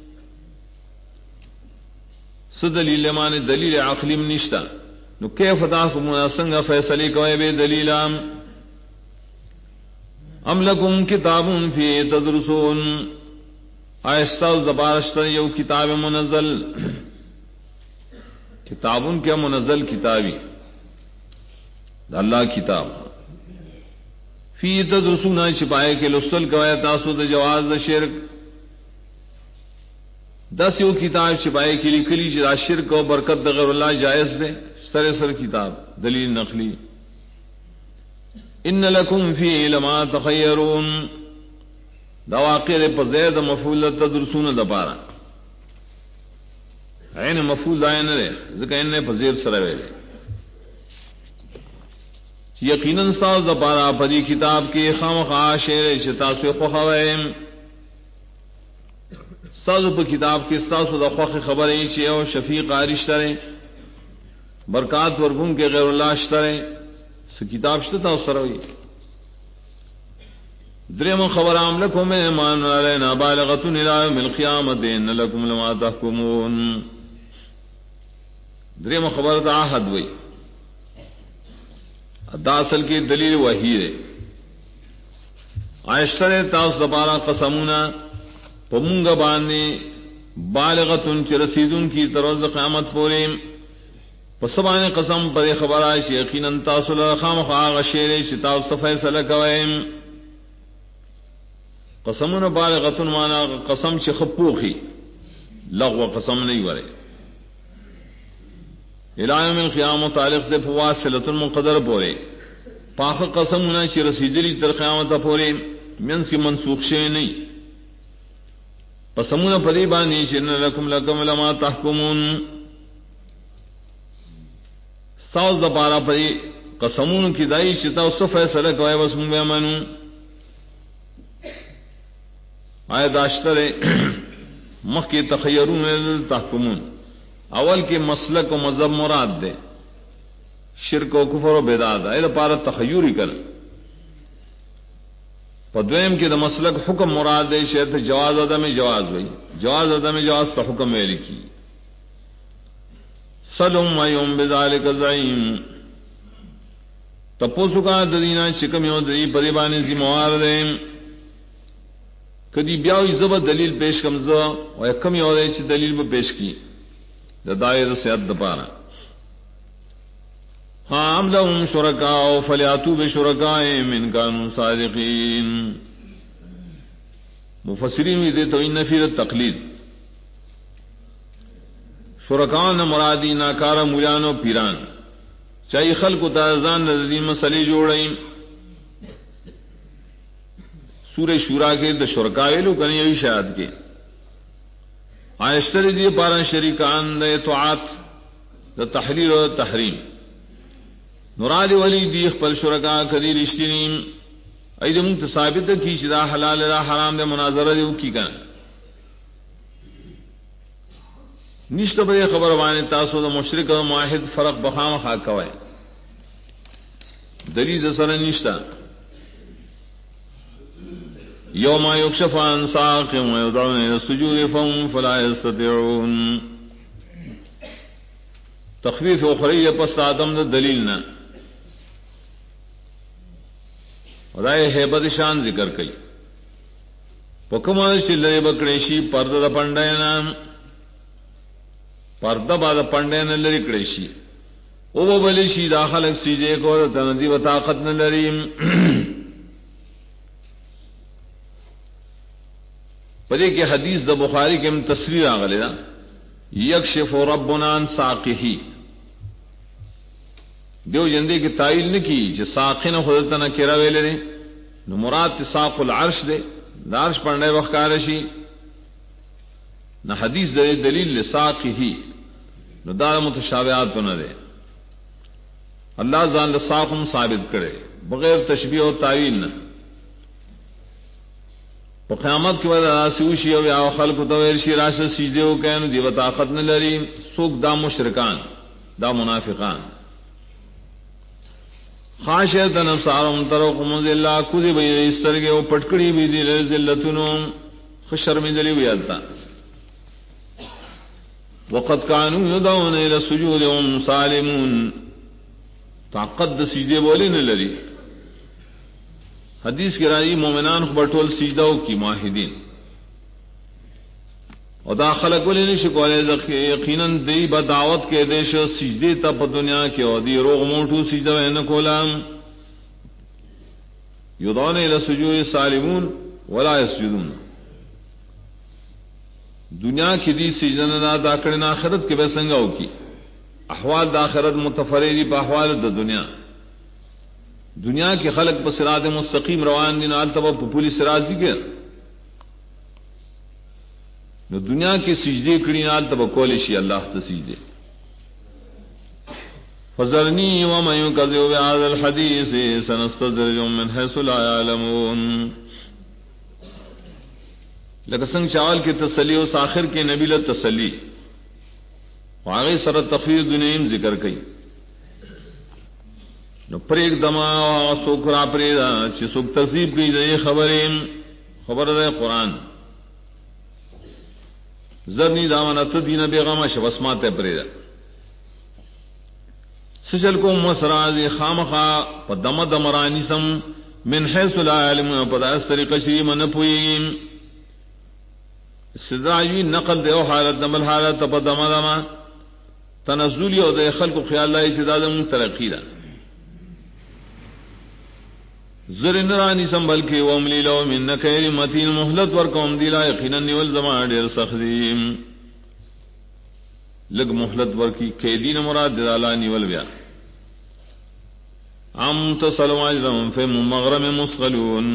صدلیل مانے دلیل عقلیم نشتا نو کیف تحکمون سنگا فیصلی کوئے بے دلیلام ام لکم کتاب فی تدرسون آئستہ زبارشتر یو کتاب منزل کتابن کیا منزل کتابی اللہ کتاب فی تدرسون چھپائے کے لستل کوئے تاسو دا جواز دا شرک دس یو کتاب چھپائے کے لکلی جدا شرک و برکت دا غیر اللہ جائز دے سر کتاب دلیل نقلی ان لکم فی لما تخیرون دا واقع دے پر زید مفعول تدرسون دا پارا عین مفعول دائن دے ذکر اننے پر زیر سروے دے یقیناً ساز دا پارا پدی کتاب کی خامخواہ شیر شتاسو خوخوائم ساز پا کتاب کی ستاسو دا خوخ خبریں چی او شفیق آرشتریں برکات ورگون کے غیر اللہ شتریں س کتاب شتا سروی دریم خبر عام لکم ایمان علینا بالغت الى یوم القیامت ان لکم لما تحکمون دریم خبر دا عہد وئی دا اصل کی دلیل وحی ہے عائشتر تاس دبارہ قسمونا پمونگ باندے بالغتن چی رسیدن کی تروز قیامت پوریم پسبان قسم پر خبر آئیش یقیناً تاسو لرخام خواہ شیر شتاو صفیصلہ کوئیم قسمون بالغتن مانا قسم چی خپوخی لغو قسم نہیں ورے الہی من قیام متعلق دے فواصلۃ المقدر پورے پاک قسم ہونا چی رسیدلی تر قیامت پورے منس کی منسوخ شے نہیں پسمون پری بانی شن لکم لکم لما تحکمون ساوز دپارا پری قسمون کی دائی شتا اس فیصلہ کوئے بس من بیمانو آئے داشتر مخ کی تخیرون تحکمون اول کے مسلک و مذہب مراد دے شرک و کفر و بدعت اے پارا تخیری کر پدویم کے دا مسلک حکم مراد دے شیط جواز عدم جواز بھئی جواز عدم جواز تا حکم میں لکھی سلم ایوم بذالک زعیم تپوسو کا ددینا چکم یو ددی پریبانی زموار دے کدی بیاوی زبر دلیل پیش کم زا و یکم یو دے چی دلیل با پیش کی دائر سیاد دپارا ہاں لهم شرکاء فلیاتوا بشرکائهم ان کانوا صادقین مفسرین میں دیتا ان نفی التقلید شرکاء نہ مرادی ناکارا مولیان و پیران چاہیے خلق و تازان نزدی مسئلے جوڑیں سورہ شورا کے دا شرکائے لو کنی یہی شاید کے آئشتر دی پارا شریکان دا اطاعت دا تحریر و تحریم نراد ولی دیخ پل شرکا کدی رشتینیم اید منت ثابت کی چدا حلال دا حرام دا مناظرہ دیو کی کنا نشت بے خبر وانی تاسو دا مشرک و معاہد فرق بخام خاک کوئے دلیل سر نشتا یوم یکشف عن ساق ویدعون الى السجود فهم فلا يستطيعون تخفیف اخری پس آدم دا دلیلنا رائے حیبت شان ذکر کئی پکمان شلر بکڑیشی پرد دا پنڈینا پرد با دا پنڈینا لری کڑیشی او بلیشی داخل اکسیجے کو تنزی و طاقت نلریم پدے کہ حدیث دا بخاری کے من تصویر آگلے دا یکشف ربنا عن ساقہی دیو جندے کی تعویل نہ کی جو ساقین خودتا نہ کرا ویلے دے نو مراد ساق العرش دے دارش پڑھنے وقت کارشی نہ حدیث دے دلیل لساقہی نو دار متشابہات نہ دے اللہ زان لساقم ثابت کرے بغیر تشبیہ و تعویل نہ قیامت کی وجہ سوشی او یا خلق تویرشی راشد سجدے ہو کہنو دیو طاقت نہ لری سوک دا مشرکان دا منافقان خاشعتن ابصارهم ترقم ذلہ کذب اس طرح او پٹکڑی بھی دی ذلتنو خشرمندلی ویلتا وقد كانوا يدعون الى السجود وهم سالمون طاقت سجدے بولے نہ لری حدیث کی رائی مومنان کو بٹول سجدہ کی معاہدین اور داخل کولی نشی کولے یقیناً دی بدعوت کے دیش سجدے تا پا دنیا کے اور دی روغ موٹو سجدہ وین کولا یدعون الى سجود سالمون ولا یسجدون دنیا کی دی سجدہ ندا داکڑن آخرت کے بے سنگاو کی احوال دا آخرت متفریدی پا احوال دا دنیا کی خلق پا صراط مستقیم روان دین آلتبا پا پولی صراط ذکر نو دنیا کی سجدے کڑی نال تب کولشی اللہ تا سجدے فذرنی ومن یکذب بهذا الحدیث سنستدرجهم من حیث لا یعلمون لکه څنګه چاول کی تسلی او آخر کے نبی له تسلی واغی سر تخفیف دنیم ذکر کئی نو پر ایک دما سوکرا پریدا چې سوک تذیب کی دے خبر دے قرآن زرنی دامن تدین بیغم شبسمات پریدا سجل کو مسراز خامخا پا دم دمرانی سم من حیث لا علم پدا اس طریقہ شری من پوئیم استدراجوی نقل دے او حالت دمل حالت پا دم دم تنزولی او دے خلق و خیال اللہ اتداد من ترقی دا زر نرانی سم بلکہ واملی لو من نکیر متین محلت ورکوم دیلا یقینا نیول زمان دیر سخدیم لگ محلت ورکی قیدین مراد دلالا نیول بیا ام تصلو عجرم فیم مغرم مسغلون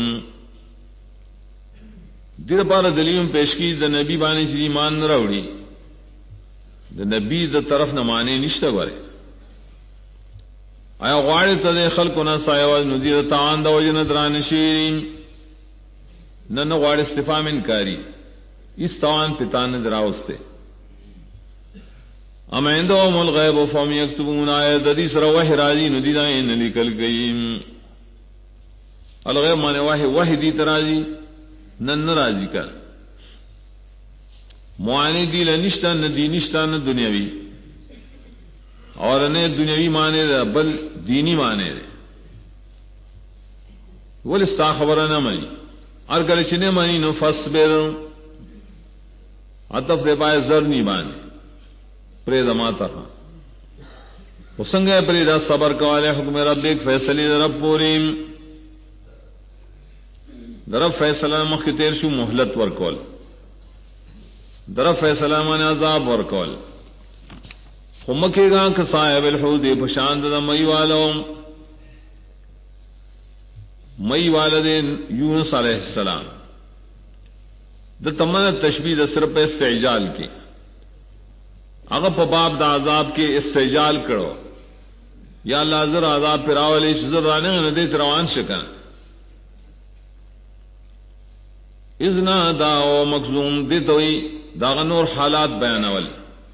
دیر پارا دلیم پیشکی دا نبی بانی چیزی مان نراوڑی دا نبی دا طرف نمانے نشتا گوارے آیا غواړي ته د خلکو نه سایواز ندی تاوان د وجه نه دران شي نه غواړي استفهام انکاری استوان پتان دراوسته ام عندهم الغیب فهم یكتبون آیات د دې سره وحی راځي ندی دا ان لیکل گئی الغیب معنی وحی دی تراځي نن راځي کا موانی دی لنشتا ندی نشتا نه دنیاوی اور انہیں دنیاوی مانے دے بل دینی مانے دے ولستا خبر نہ منی اور گل چنے منی نو فصبر عطف دے پائے زرنی بانے پرید ماتا وسنگے پریدا صبر کوالے حکم رب ایک فیصلی رب پوریم درب فیصلہ مخ تیر شو محلت ورکول درب فیصلہ من عذاب ورکول خمکے گا کہ صاحب الحود پشاند دا مئی والد یونس علیہ السلام دا تمن تشبیہ دا صرف استعجال کی اگر پا باب دا عذاب کے استعجال کرو یا اللہ ذر عذاب پر آولی شزر رانے ندیت روان شکن اذنا دا و مکزوم دیتوئی دا غنور حالات بیانول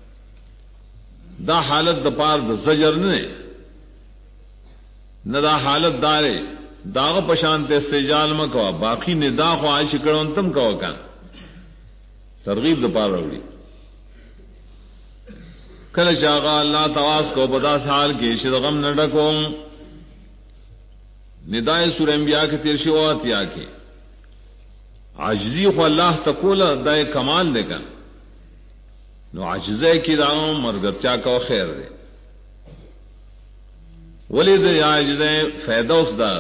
دا حالت دا پار دا زجر نہ دا حالت دارے داغ پشانت استجال مکوا باقی ندا خو عائش کرون تم کوا کان ترغیب دا پار روڑی کل شاغا اللہ تواس کو پدا سال کے شد غم نڈکو ندائے سور انبیاء کے تیرشی واتیا کے عجزی خو اللہ تقول دائے کمال دے کن نو عجزے کی داؤں مرگتیا کو خیر دے ولید یا عجزے فیدہ اس دا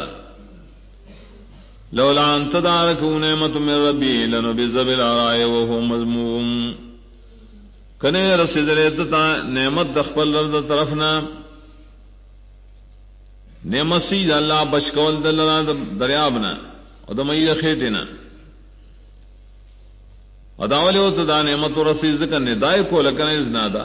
لولا انت دارکو نعمت من ربی لنبذ بالعراء وهو مذموم کنے رسید لیتا نعمت دخپل رب طرفنا نعمت سید اللہ بشکول دلنا دریابنا اور دمئی خیٹنا اداولی ہو تو دا نعمت و رسید ذکر ندائی کو لکن ازنا دا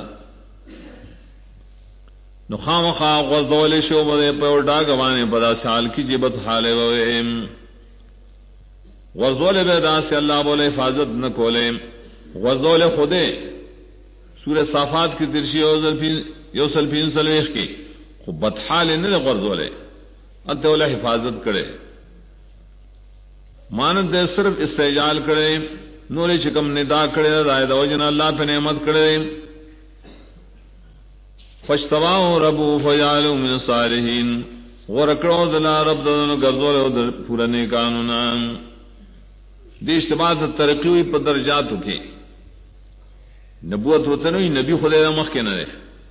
نخام خواب غزول شو بدے پر ڈاگوانے پدا شال کی جبت حالے ویم غزول بیدا سے اللہ بولے حفاظت نہ کولے غزول خودے سورہ صافات کی ترشی یوسل فین سلویخ کی خوب بدحال نے غزولے انتے اولا حفاظت کرے مانند دے صرف استعجال کرے نوری چکم ندا کرے دائد وجن اللہ پہ نعمت کرے فشتواہو ربو فجالو من صالحین ورکڑو دلا رب دنو گرزول پورا نیکانونا دی اشتباعت ترقیوی پر درجاتو کی نبوت ہوتا نہیں نبی خدا مخ کے نہ رہے.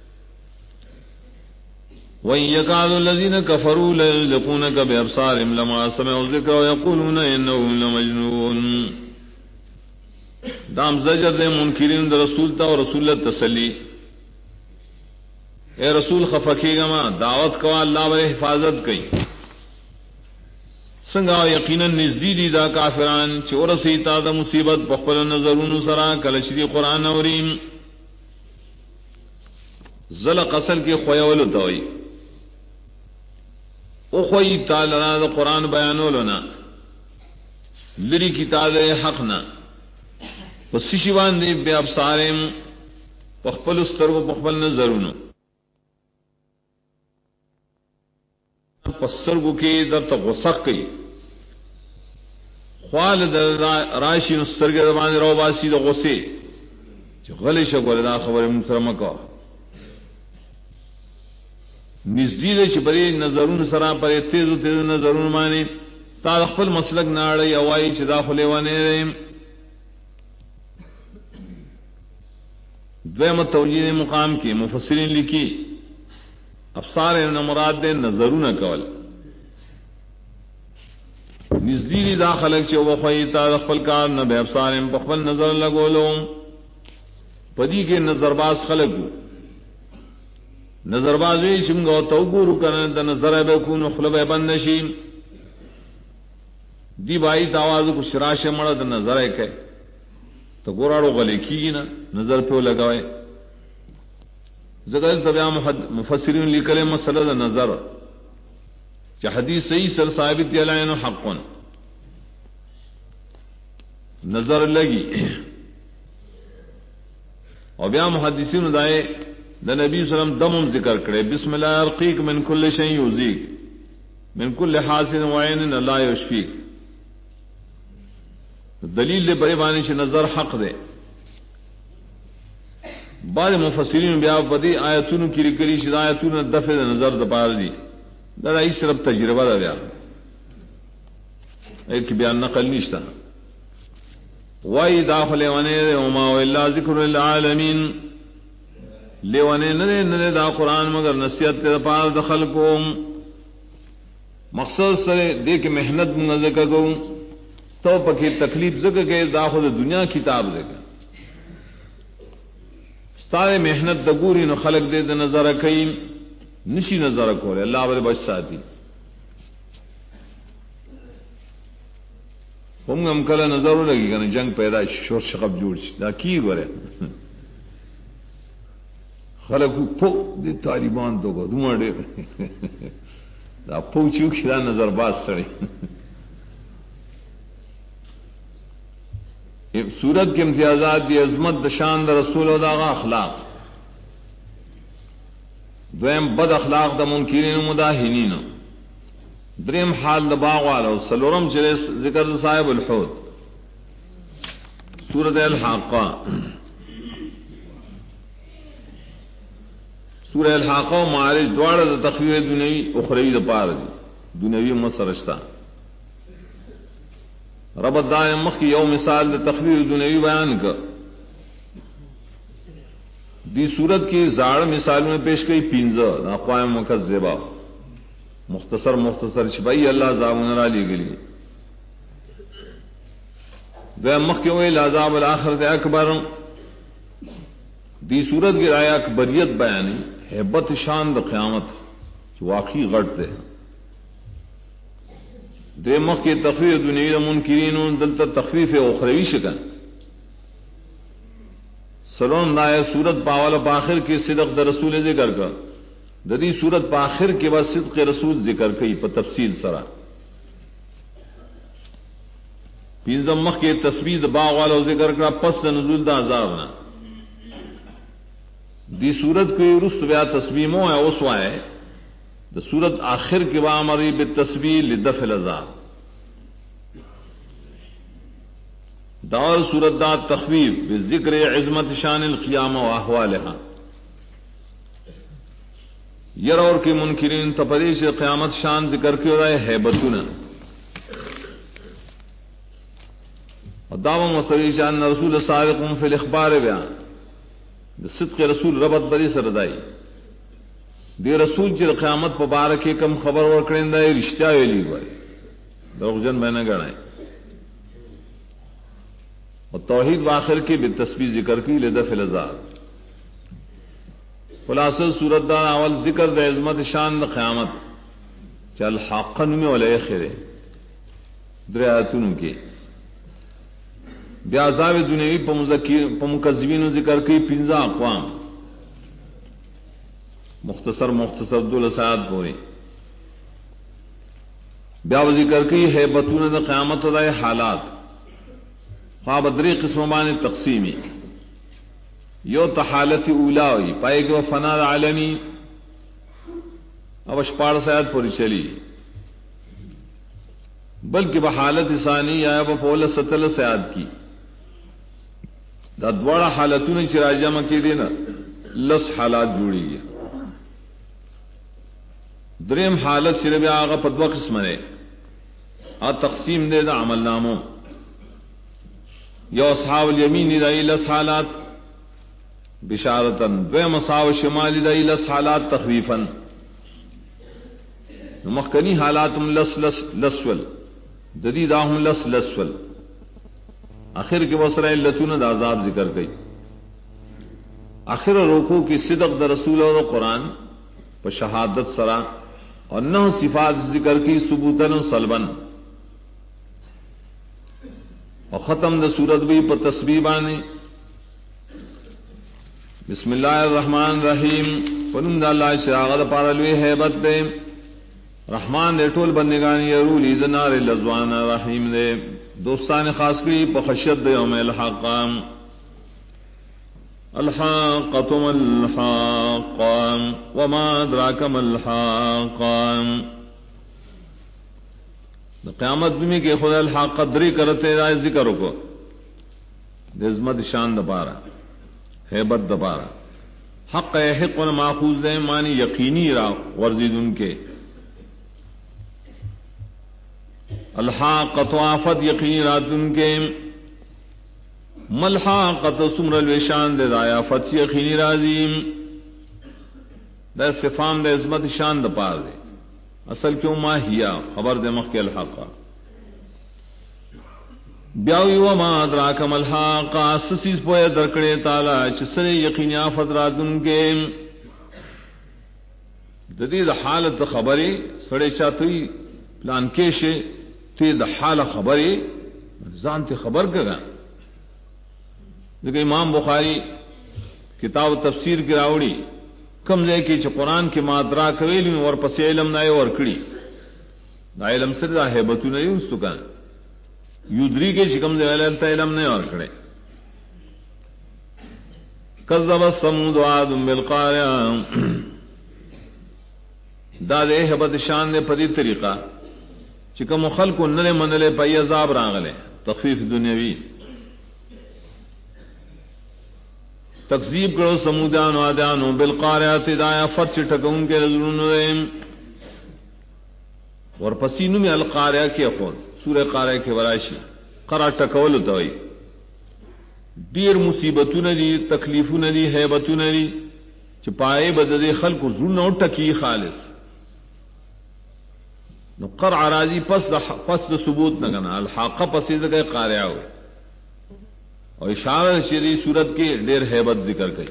وَإِن يَكَادُ الَّذِينَ كَفَرُوا لَيُزْلِقُونَكَ بِأَبْصَارِهِمْ لَمَّا سَمِعُوا الذِّكْرَ وَيَقُولُونَ إِنَّهُ لَمَجْنُونٌ. دام زجر دے منکرین دا رسول تا اور رسول تسلی. اے رسول خفقی گما دعوت کوا اللہ بے حفاظت کئی سنگا یقینا نزدی دی دا کافران چورسی تا دا مصیبت بخبر نظرون سرا کلشری قرآن اوریم زلق اصل کی خویولو توئی او خوی تا لنا دا قرآن بیانو لنا لری کی تا دا حقنا وسیشیوان دی بے ابصاریم بخبل استرگو بخبل نظرونو پسترگو کی در تا غسق کی خوال در راشی نسترگ دبان رو باسی دا غسی چی غلی شکول دا خبر مکرمکا نزدید چی پری نظرون سرا پری تیز و تیز نظرون مانی تا خپل مسلک ناڑی اوائی چی دا خلیوانے رہیم. دویمت توجیہ مقام کی مفسرین لکھی ابصار مراد دے نظرون کول نزدیری داخلک چے وخوی تا خپل کار نہ بے ابصار بخبل نظر لگولو پدی کے نظر باز خلقو نظر بازی چمگو توگورو کرن دا نظر بے کون خلب بند نشیم دی بائی تاوازو کو شراش مڑا دا نظر ہے تو گوراڑو غلے کی نا نظر پہ لگوائے زگر طبعا مفسرین لکلے مسئلہ دا نظر کہ حدیث صحیح سر ثابت العین حق نظر لگی اور بیا محدثین دائے دا نبی صلی اللہ علیہ وسلم دمم ذکر کرے بسم اللہ ارقیک من کل شیء یؤذیک من کل حاسد وعین لا یشفیک دلیل دے بڑے بانی سے نظر حق دے. بعض مفسرین بیا بدی آیتون کی رکری شد آیتون دفع نظر دپار دی دا اس طرف تجربہ دا بیا ایک بیان نقل نشتا وائی داخل لیوانے وما الا ذکر للعالمین لیوانے نرے دا قرآن مگر نصیحت کے دپار دخل کو مقصد سرے دیکھ محنت منگا ذکر کو تو پکی تکلیف ذکر کے داخل دنیا کتاب دے گا سارے محنت دگوری نو خلق دے دے نظر کئی نشی نظر کولے اللہ بڑے بچ ساتھی ہم گم کلا نظر لگی کہ جنگ پیدا شور شقب جوڑ دا کی گورے خلق پھو دے طالبان تو کو دماغ دے دا پوچھو کی دا نظر باز سڑے سورت کے امتیازات دی عظمت دشان دا رسول و داغا اخلاق دویم بد اخلاق دا منکرین و مداہنین دریم حال دا باغ والا سلورم چلے ذکر دا صاحب الحوت سورت الحاقہ سورہ الحاقہ و معارج دوار دا تخویر دنیوی اخروی دا پار دی دنیوی مسرشتہ رب دائم مخ کی یو مثال دے تخویر دنیوی بیان کر دی صورت کی زاڑ مثالوں میں پیش گئی پینزا اقوام مکذبہ مختصر شبائی اللہ زامن را لی گلی دائم مخ کی وی العذاب الآخرت اکبر دی صورت کی رائے اکبریت بیانی حیبت شان دا قیامت واقعی غٹ دے دے مخ کی تخفیف دنیا منکرین دلتا تخفیف اخروی شکن سلون دائے سورت پاول پاخر کی صدق دا رسول ذکر کر ددی سورت پاخر کے بعد صدق رسول ذکر کی پر تفصیل سرا پینزم مخ کے تسبیح باغ والا ذکر کرا پس نزول دا عذابنا دی سورت کی رست بیا تسبیموں ہے اسوائے دا سورت آخر کے وامری بالتسبیح لدفع العذاب دور سورت دا تخویف بذکر عظمت شان القیامہ و احوالہا یر اور کے منکرین تپری سے قیامت شان ذکر کی رائے حیبتنا دعوی مصری شان رسول صادق فی الاخبار بیان صدق رسول ربط بری سردائی دی رسول چی قیامت پا بارکی کم خبر ورکرین دا رشتہ ویلی ہوئی دروغجن میں نہ گڑائیں اور توحید واخر کی بالتسبیح ذکر کی لدفع العذاب خلاصہ صورت دا اول ذکر دا عظمت شان دا قیامت چل حقن میں ولی خیرے دریاتون کے بیا عذاب دنیوی پا مکذبین ذکر کی 15 اقوام مختصر دول ساعت پوری بیا ذکر کی ہے بطون دا قیامت و دا حالات خواب دری قسمانی تقسیمی یو تحالت اولا ہوئی پائے کہ وہ فنا عالمی اب اشپاڑ سیاد پوری چلی بلکہ بحالت ثانی یا بفول ستل سیاد کی دا دوڑا حالتوں نے چراجہ مکی دینا لس حالات جوڑی گیا دریم حالت صرف آغا پدوا قسم ہے اور تقسیم دے دا عمل ناموں یو اصحاب الیمین دائی لس حالات بشارتن دویم اصحاب شمالی دائی لس حالات تخویفن مخکنی حالاتم لسول ددی داہم لسول آخر کے وسرہ علتون دا عذاب ذکر گئی آخر روکو کی صدق دا رسول اور قرآن پا شہادت سرا اور نہ صفات ذکر کی ثبوتن و سلبن اور ختم دا صورت بھی پا تسبیح بانے بسم اللہ الرحمن الرحیم فنم دا اللہ شراغت پارلوی حیبت دے رحمان دے ٹول بندگانی یرولی دنار لزوان رحیم دے دوستان خاص کری پا خشیت دے یوم الحقام الحاقة ما الحاقة وما أدراك ما الحاقة قیامت میں کہ خدا الحاقہ دری کرتے رائے ذکر کو عظمت شان دپارا ہیبت دپارا حق حق و ماخوذ دے مانی یقینی را ورزید ان کے الحاقۃ آفت یقینی رات ان کے ملحاقۃ سمر الوشان دے دایا فت یقینی رازیم دا استفام دے عظمت شان دپار دے اصل کیوں ماہیا خبر دے مخ کے الحاقہ بیاوی وما ادراک ملحاقہ سسیز پوئے درکڑے تالا چسر یقینی آفت رات ان کے جدید حالت خبری سڑے چاہتوی پلان کیشے تید حال خبری زانتے خبر کگا دیکھیں امام بخاری کتاب تفسیر کی راوڑی کم دے کی چھ قرآن کی مادرا کویلی اور پس علم نائے اور کڑی دا علم سر دا حیبتو نہیں اس تو کہاں یودری کے چکم دے علتا علم نہیں اور کڑے کذب السمود وعاد بالقارعہ دا دے حیبت شان دے پدی طریقہ چکم خلق نلے منلے پای عذاب راغلے تخفیف دنیاوی تکذیب کرو سمودان و آدانو بالقارعات دایا فتش ٹکون کے رضرون رہم ورپسینو میں القارعہ کی اخون سورہ قارعہ کے ورائشی قرآ ٹکولو توئی دیر مصیبتو ندی تکلیفو ندی حیبتو ندی چپائے بددے خلق زرنو ٹکی خالص نو قرع راضی پس دا ثبوت نگنا الحاقہ پسی دگئے قارعہ ہوئے اور اشارہ شری صورت کی دیر حیبت ذکر گئی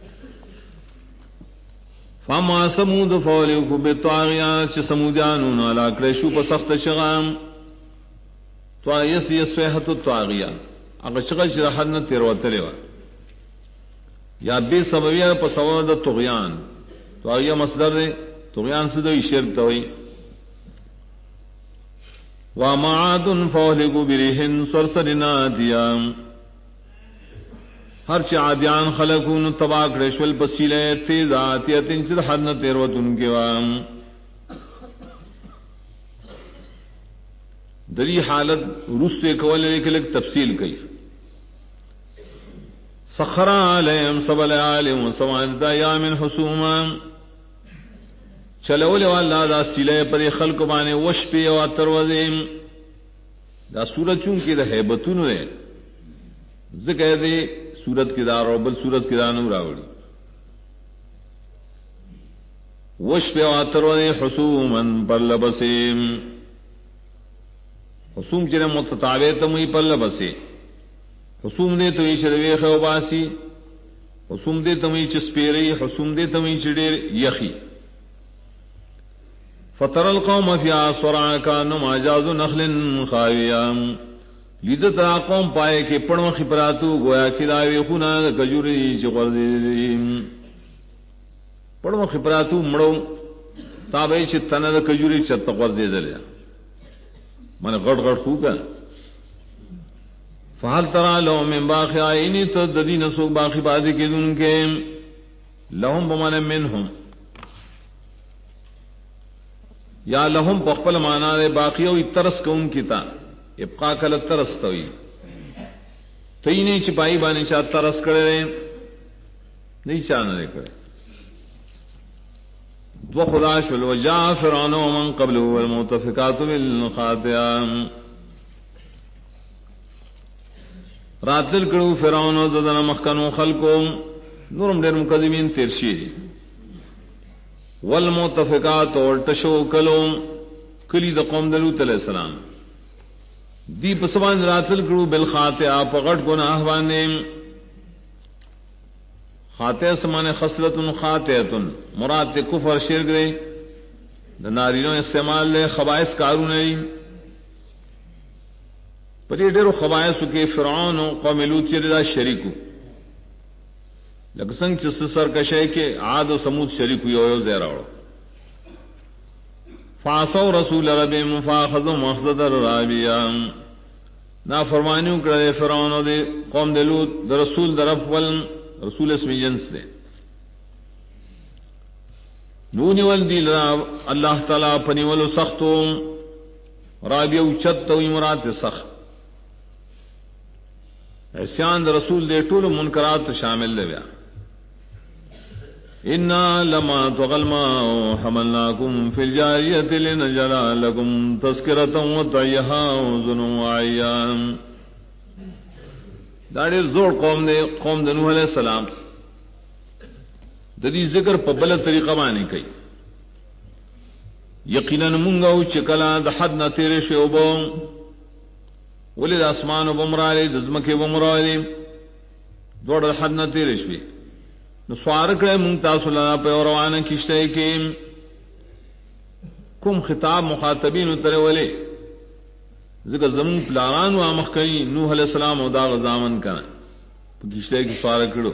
فما سمود فولیکو بطاغیان چھ سمودیانون علا کریشو پا سخت شغام طاغیس یسویحت الطاغیان اگر شغل شرحدنا تیروتلے یا بے سببیہ پا سبب دا طغیان طاغیہ مصدر دے طغیان سے دوی شرک توئی وما عاد فولیکو بریحن سرسر نادیان ہر عادیان خلقون تباک ریشول پسیلے تیز آتیتن چر حد نہ تیروتن کے وام دری حالت رسے کولے لکھ تفصیل کئی سخرا علیہم سبل عالم سوانت ایام حسوما چلولے والا دا سیلے پر خلق بانے وش پی و تروزیم دا سورت چونکہ دا حیبتون ہے ذکر دے صورت کی دار اور بل صورت کی دانو راوڑی وش پہ واترون حسومن پر لبسیم حسوم چرے متتابع تموی پر لبسے حسوم دے توی چروے خوباسی حسوم دے تموی چسپیری حسوم دے تموی چڑیر یخی فتر القوم فی آسورا کانم آجاز نخل خاویام لیدتا قوم پائے کہ پڑو خپراتو گویا کداوی خونا کجوری چی غردیم پڑو خپراتو مڑو تابعی چی تند کجوری چت غردی دلیا من غٹ غٹ خوکا فحال ترا لهم من باقی آئینی تددی نسوک باقی بازی کی دن کے لهم بمانے منہم یا لهم پخپل مانا دے باقیوی ترس کا ان کی تا ابقا کل ترس توی تینی چپائی بانی چاہ ترس کرے نہیں چاہنا دے کرے دو خدا شل وجا فرعون ومن قبل والمتفقات بالخاطئة راتل کرو فرعون و ددن مخکنو خلقو نورم دیر مقدمین تیرشی والمتفقات اور تشو کلو کلی دا قوم دلوت علیہ السلام دی پسوان راتل کرو بالخاطئة پغٹ گناہ بانے خاطئ سمانے خصلت خاطئت مراد کفر شرک دے نارینوں استعمال لے خبائث کارو نہیں پر یہ ڈیرو خبائث کے فرعون و قوم لوط چردا شریکو لکسنگ چس سرکشے کے عاد و سمود شریکو یو زیراڑو فاسو رسول ربهم فاخذهم اخذا رابیا نا فرمانیوں کرے فرعون و دے قوم دے لوط دے رسول در افول رسول اسم جنس دے نونی والدی لنا اللہ تعالیٰ پنی ولو سختو رابیہ اچت تو امرات سخت احسان رسول دے طول منکرات شامل لے بیا انا لما تغلما حملناکم فی الجاریت لنجلا لکم تذکرتا وطیحا وزنو وعیام داڑے زور قوم دے نوح علیہ السلام ددی ذکر پبل طریقہ مانی کئی یقیناً منگاو چکلا دا حد نہ تیرے شعبو ولد اسمان و بمرالی دزمکی بمرالی دوڑ دا حد نہ تیرے شوی نسوار کرے منگتا سلانا پہ اوروانہ کشتے کے کم خطاب مخاطبین اترے والے ذکر زمون پلاران و آمخ کئی نوح علیہ السلام او دا غزامن کنا کشتے کی سوار کرو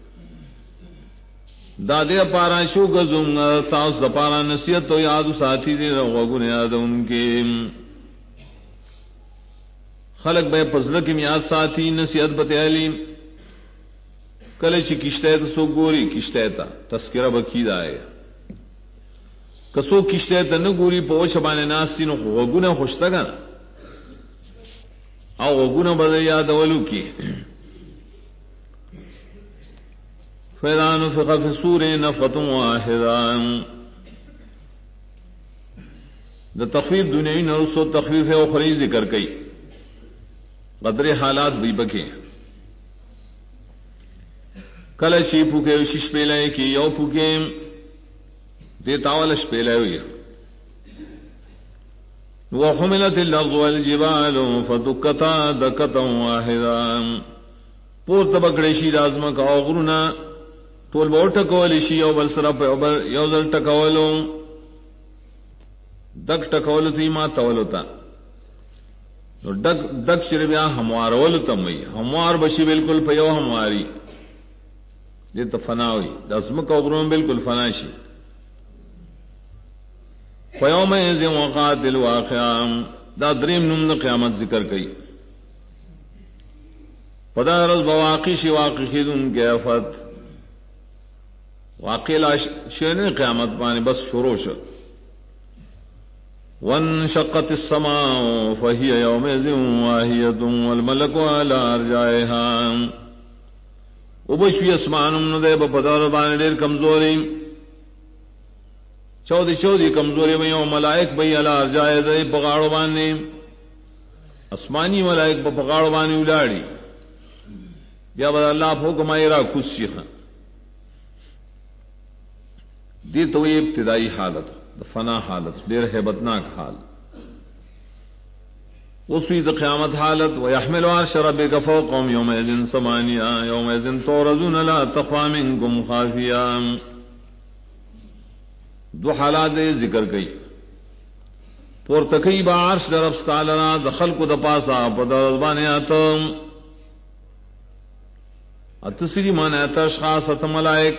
دادے پارا شو گزم تاؤس دپارا نصیحت تو یاد ساتھی دے وگن یاد ان کے خلق بے پزل کی میاد ساتھی نصیحت بتیالی کل چی کشتے تا سو گوری کشتے تا تذکرہ بکی دائے کسو کشتے تا نگوری پوچھ بانے ناسی نو وگن خوشتا گا او وگن بدل یاد ولو کی فَإِذَا نُفِخَ فِي الصُّورِ نَفْخَةٌ وَاحِدَةٌ دا تخفیف دنیاوی نرسو تخفیف اخری ذکر کئی قدر حالات بھی بکے کل چی پوکے شش پیلے کی یو پوکے دیتاولش پیلے ہوئی وَحُمِلَتِ الْأَرْضُ وَالْجِبَالُ فَدُكَّتَا دَكَّةً وَاحِدَةً پور تبکڑے شی رازمک او غرونا تول bore ٹکولی she O bill syrup you ذل ٹکولو دک ٹکولو تی ما تولو تا دک شر بیا ہموار ولو تمئی ہموار بشی بالکل پیو ہمواری یہ تو فنا ہوئی دزمک او غرونا بالکل فنا شی فیوم ایزن وقات الواقعام دا دریم نمد قیامت ذکر کئی پدا رز بواقی شی واقع خیدن کے افت واقع لا شین قیامت پانی بس شروع شد وانشقت السماء فهي يومئذ واهية والملك على أرجائها وبشوی اسمانم ندے بپدار بانے دیر کمزوری چودی کمزوری میں ملائک بھئی علا ارجائے دے پگاڑو بانے اسمانی ملائک پگاڑو بانے الاڑی بیا بد اللہ حکم ایرا کسی دی تو یہ ابتدائی حالت فنا حالت دیر ہیبتناک حال اسی قیامت حالت ويحمل عرش ربك فوقهم يومئذ ثمانية يومئذ تعرضون لا تخفى منكم خافية دو حالات ذکر گئی پور تقیب عرش رب تعالی دخل کو دپاسا پدربانے اتم اتسری معنی اشخاص ات ملائک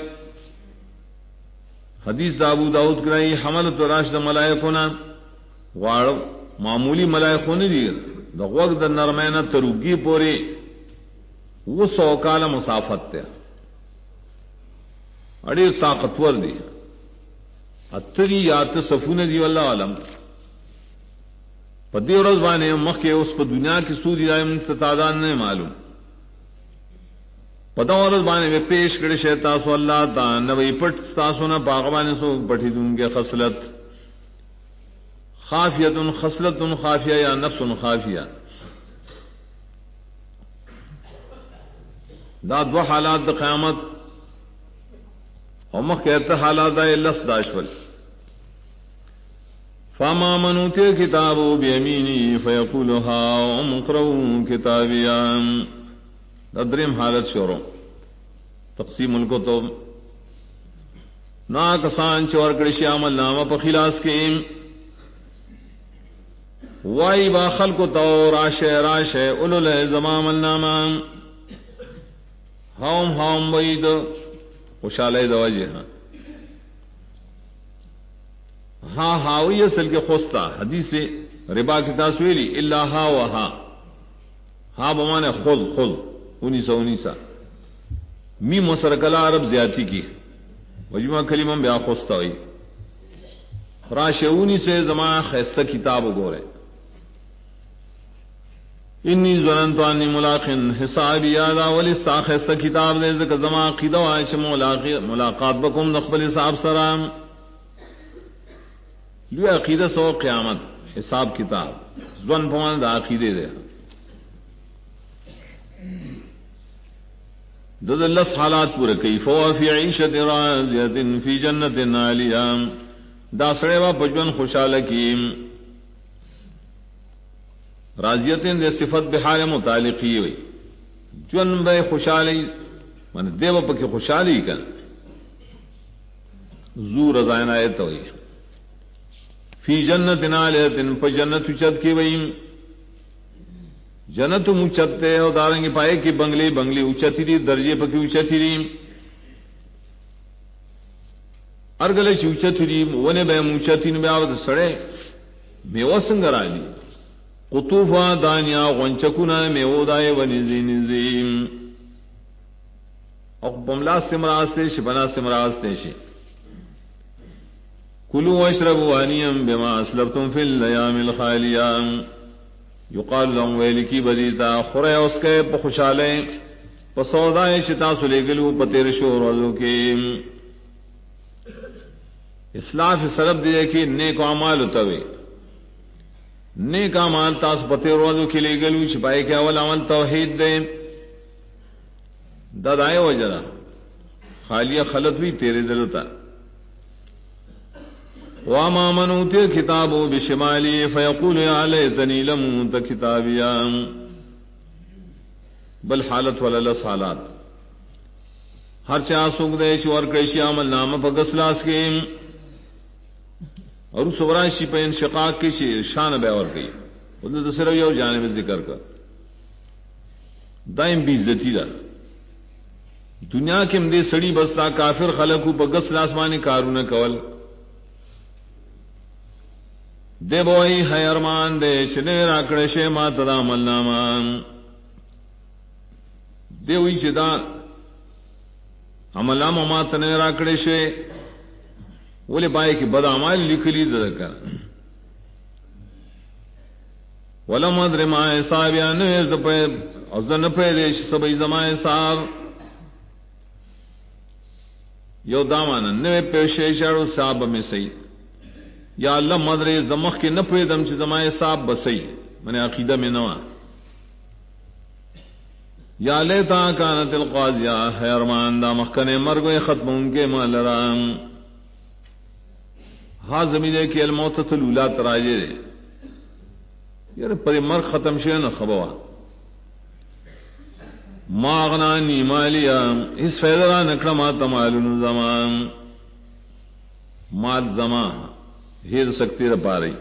حدیث ابو داؤد کرائی حملت راشد ملائکونا واڑ معمولی ملائکوں نے دی دا وقت دا نرمینہ تروگی پوری وہ 100 کال مسافت تے اڑی طاقتور دی اتری یات صفون دی واللہ علم پدی اور رضوانے مخ کے اس پر دنیا کی سودی دائم تعداد نے معلوم پدا اور رضوانے میں پیش کرے شیطاسو اللہ تا نوی پٹ ستاسو نا باغوانے سو پٹھی دن کے خصلت خافیت خصلت خافیہ یا نفس خافیہ دا دو حالات دا قیامت اور کہتا حالات دا لس داشول فاما من اوتی کتاب بیمینی فیقول ها اقرؤوا کتابیا دا دریم حالت شروع تقسیم الکتب نا کسان چور کڑشی عمل نامہ پا خلاص کیم وائی با خلق تو راشے راشے اولو زمام النام ہاؤم وید خوشالے دواجی ہاں ہاوی اصل کے خوستا حدیث ربا کی تصویری اللہ ہا و ہا بمانے خذ 1919 می مسرکلا عرب زیادتی کی وجمہ کلمہ بیا خوستا ہوئی راشعونی سے زمان خیستہ کتاب گورے انی ظننت انی ملاق حسابی یادا ولی خیستہ کتاب دے زکا زمان عقیدہ وائش ملاقات بکم نقبل حساب سرام لوی عقیدہ سو قیامت حساب کتاب ظن پمان دا عقیدے دے دد اللہ حالات پورے کئی فوا فی عیشت راضیت فی جنت عالیہ دا سڑے وا پجون خوشحال کیم راضیتیں دے صفت بحال متعلقی ہوئی جن بے خوشحالی من دیو پکی خوشحالی کن زو رضائن آیت ہوئی فی جنت عالیہ پا جنت اچت کی وئی جنت اچتے اور دارنگی پائے کی بنگلی اچتی دی درجے پکی اچتی دی ارگلے چوچتی دی ونے بے موچتی نبی آوت سڑے میوہ سنگر آلی قطوفا دانیا غنچکونا میوہ دائے ونزی نزیم اور بملا سمراستے شبنا سمراستے شی کلوا واشربوا ہنیئا بما اسلفتم فی الایام الخالیہ یقال لهم ویلکی بدیتا خورے اس کے پخوشالے پسودائے شتا سلیگلو پتیر شور وزو کی اسلاف سرب دے کہ نیک اعمال اتوے نیک اعمال تاس پتیر وزو کی لے گلو چھپائے کہ اول عمل توحید دے ددائے وجرا خالیہ خلط بھی تیرے دلتا واما من اوتی الکتاب بشمالی فیقول یا لیتنی لم اوت کتابیا بل حالت وللس حالات ہر چاہ سوک دے شور کیشی عمل نام پا گسلاس کے اور اس ورائشی پہ انشقاق کی شان بیور گئی انہوں نے صرف یہ جانب ذکر کر دائم بیزدتی دا دنیا کے مدے سڑی بستا کافر خلقو پا گسلاس مانی کارون کول دے بوئی ہے ارمان دے چنے راکڑے شے ما تدا عمل نامان دے ہوئی چدا عمل نام ما تنے راکڑے شے ولی پائے کی بد عمال لکلی دکر ولم ادر ما حساب یا نوے زپے ازدن پیدیش سبی زمان حساب یو دامانا نوے پیشے شاڑو صحابہ میں سی یا اللہ مدر زمخ کے نہ پیدم چ زمائے صاحب بسئی میں نے عقیدہ میں نوا یا لیتا کانت القاضیہ ہے ارمان دا مخکن مرگ ختم ان کے مالرام ہاں زمینے کی الموت الاولی تراجے دے یار پر مرگ ختم شے نہ خبوا ما اغنانی مالیا اس فیدرا نکڑا ما تمالون زمان مال زمان ہیر سکتی رپا رہی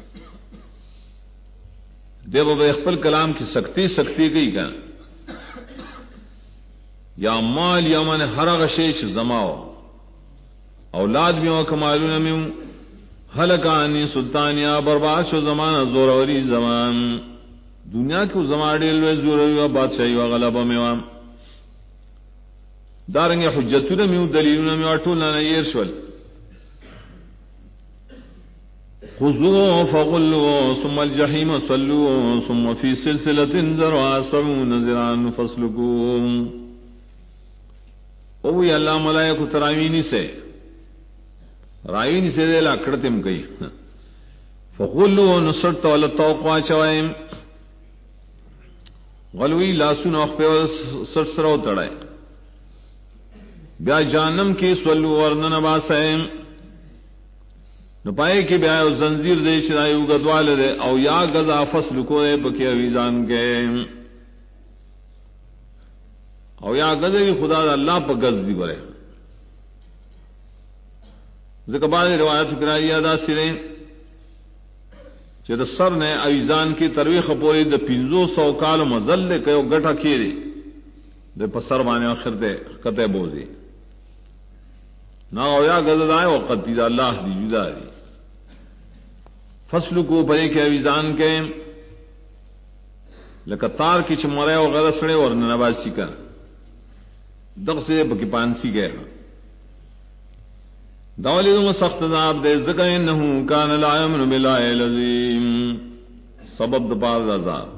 دیو بے اخبر کلام کی سکتی گئی کا یا مال یا من ہر غشیش زماؤ اولاد میں ہو کمالون میں حلقانی سلطانیہ برباد شو زمانہ زوروری زمان دنیا کی زمان ڈیل میں زوروری و بادشاہی و غلبہ میں وام دارنگ حجتون میں دلیلون میں اٹھولنا نیر شول خذوه فغلوه ثم الجحيم صلوه ثم في سلسلة ذرعها 70 ذراعا فاسلكوه او یا اللہ ملائکہ تراوینی سے راوینی سے دے لاکڑتم گئی فغلوه نصرت ولا توقع چوائم غلوی لاسون اخ پہ سرسرو تڑائے بیا جانم کی سولو ورنن باسائم نو پائے کہ بیا زنجیر دے شرائی اگدوال دے او یا گزا فصل کو دے بکی اویزان کے او یا گزا کی خدا دا اللہ پا گز دی برے ذکر بعد روایت کرائی یادا سریں چہ دا سر نے اویزان کی ترویخ پوری دا 500 کال مزل لے کہو گٹھا کیری دے پا سر بانے آخر دے قطع بوزی نا او یا گزا دائے وقت دی دا اللہ دی جدا دی فصل کو پڑے کے اویزان کے لکتار کی چمرے و غرسڑے اور ننباسی کا دق سے بکی پانسی گئے دولی دوں سخت عذاب دے زکا انہو کان لا یمن باللہ العظیم سبب دپار عذاب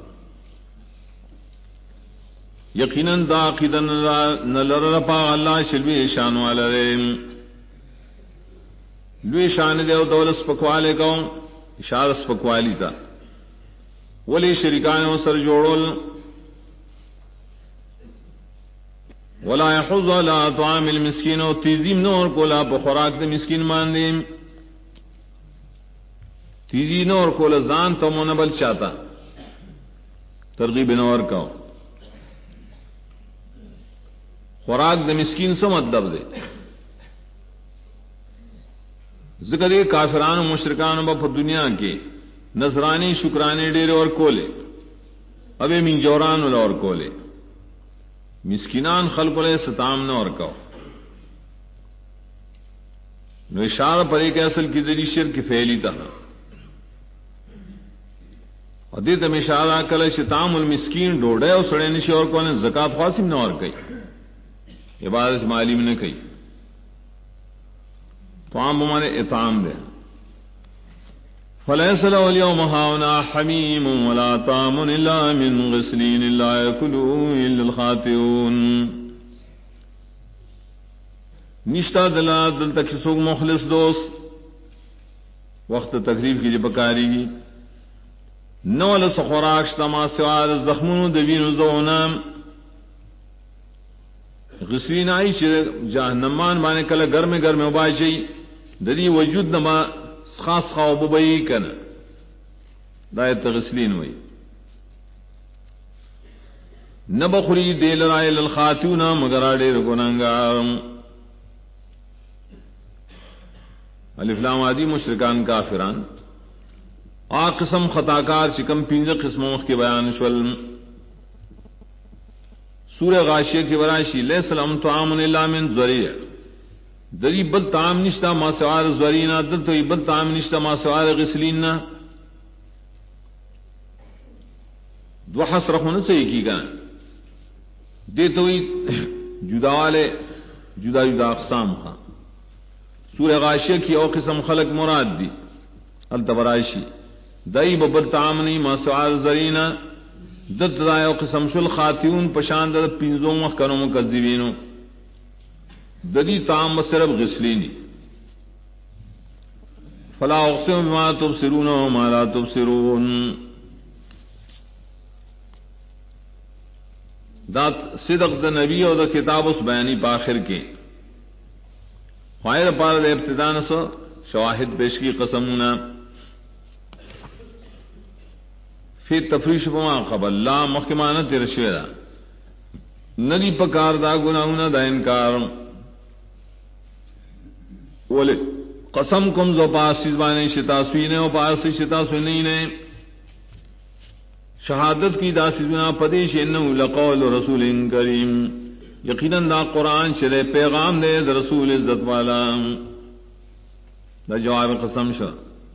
یقیناً دا عقیدن نلرپا اللہ شلوی شان والا ریم لوی شان دے و دولس پکوالے کو اشارہ سپکوالی تا ولی شرکانوں سر جوڑول ولا يحض على طعام المسكين و تیزیم نور کولا پا خوراک دے مسکین ماندیم تیزی نور کولا زان تو منبل چاہتا ترغیب نور کا خوراک دے مسکین سے مطلب دے ذکر یہ کافران و مشرکان با پر دنیا کے نظرانی شکرانے ڈیرے اور کولے ابے من جوران اور کولے مسکینان خلق لے ستام نہ اور کو نو اشارہ پر ایک اصل کی دلی شرک پھیلی تا حدیث میں اشارہ کل شتام المسکین ڈوڑے اور سڑے نشی اور کو نے زکات خاصم نہ اور کئی عبادت مالی میں نے کئی طعام بمانے اطعام دے فلیس له اليوم هاهنا حمیم ولا طعام الا من غسلین لا یاکلوه الا الخاطئون نشتا دلا دل تک سوگ مخلص دوست وقت تقریب کی جبکاری گی نول سخوراک شتما سوار زخمون دوین زونام غسلین آئی چھ جہنمان بانے کل گرم گرم باچی دری وجود نما خاص خواب بئی کن دایت غسلین ہوئی نبخری دیل رائے للخاتون مگر آڈے رکننگار الف لام آدی مشرکان کافران آ قسم خطاکار چکم پینز قسم وقت کے بیان شول سورہ غاشیہ کی ورائشی لیس لهم طعام الا من ذریع دری بد طعام نشتا ما سوار ذرینا دلتوی بد طعام نشتا ما سوار غسلیننا دو حس رخون سے ایک ہی گا دیتوی جدا والے جدا جدا اقسام خان سورہ غاشیہ کی او قسم خلق مراد دی التبرائشی دائی بد طعام نہیں ما سوار ذرینا دت دایو قسم شل خاتون پشاند پینزوں مخکنوں مکذبینوں ددی تام صرف غسلینی فلا اقسم بما تبصرون وما لا تبصرون دا صدق دا نبی اور دا کتاب اس بیانی پا آخر کے فائر پار دا ابتدان سو شواہد پیش کی قسمنا فی تفریش پما قبل لا محکمانت رشویدہ ندی پکار دا گناہونا دا انکار ولی قسم کم زو پاسی زبانی شتاسوی نے و پاسی شتاسوی نہیں نے شہادت کی دا سیزنا پدیش انہو لقول رسول کریم یقیناً دا قرآن چلے پیغام دے دا رسول عزت والا دا جواب قسم شا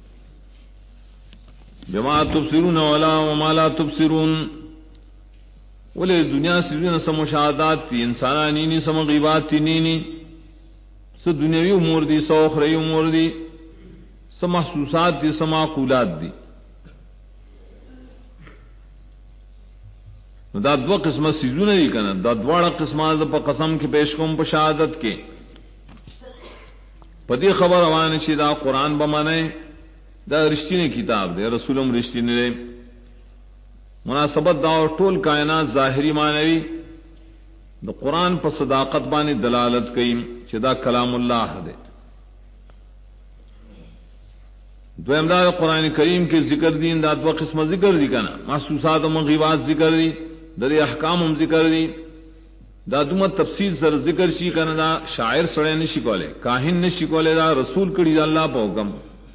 بما تبصرون ولا وما لا تبصرون ولی دنیا سیزنا سم مشاہدات تی انسانانی نی سم غیبات تی نینی سو دنیاوی امور دی سو اخری امور دی سم محسوسات دی سم معقولات دی دا دو قسم سیزو نہیں کنا دا دوڑا قسمات پا قسم کے پیش کم پا شہادت کے پدی خبر اوان چی دا قرآن بمانے دا رشتی نے کتاب دے رسولم رشتی نے دے مناسبت دا اور طول کائنات ظاہری معنوی دا قرآن پا صداقت بانی دلالت کئی چی دا کلام اللہ دے دو امداد قرآن کریم کے ذکر دین دا دو قسم ذکر دی کنا محسوسات و مغیبات ذکر دی در احکام ہم ذکر دی دا دومت تفصیل سر ذکر شی کنا دا شاعر سڑے نشی کولے کاہن نشی کولے دا رسول کری دا اللہ پا حکم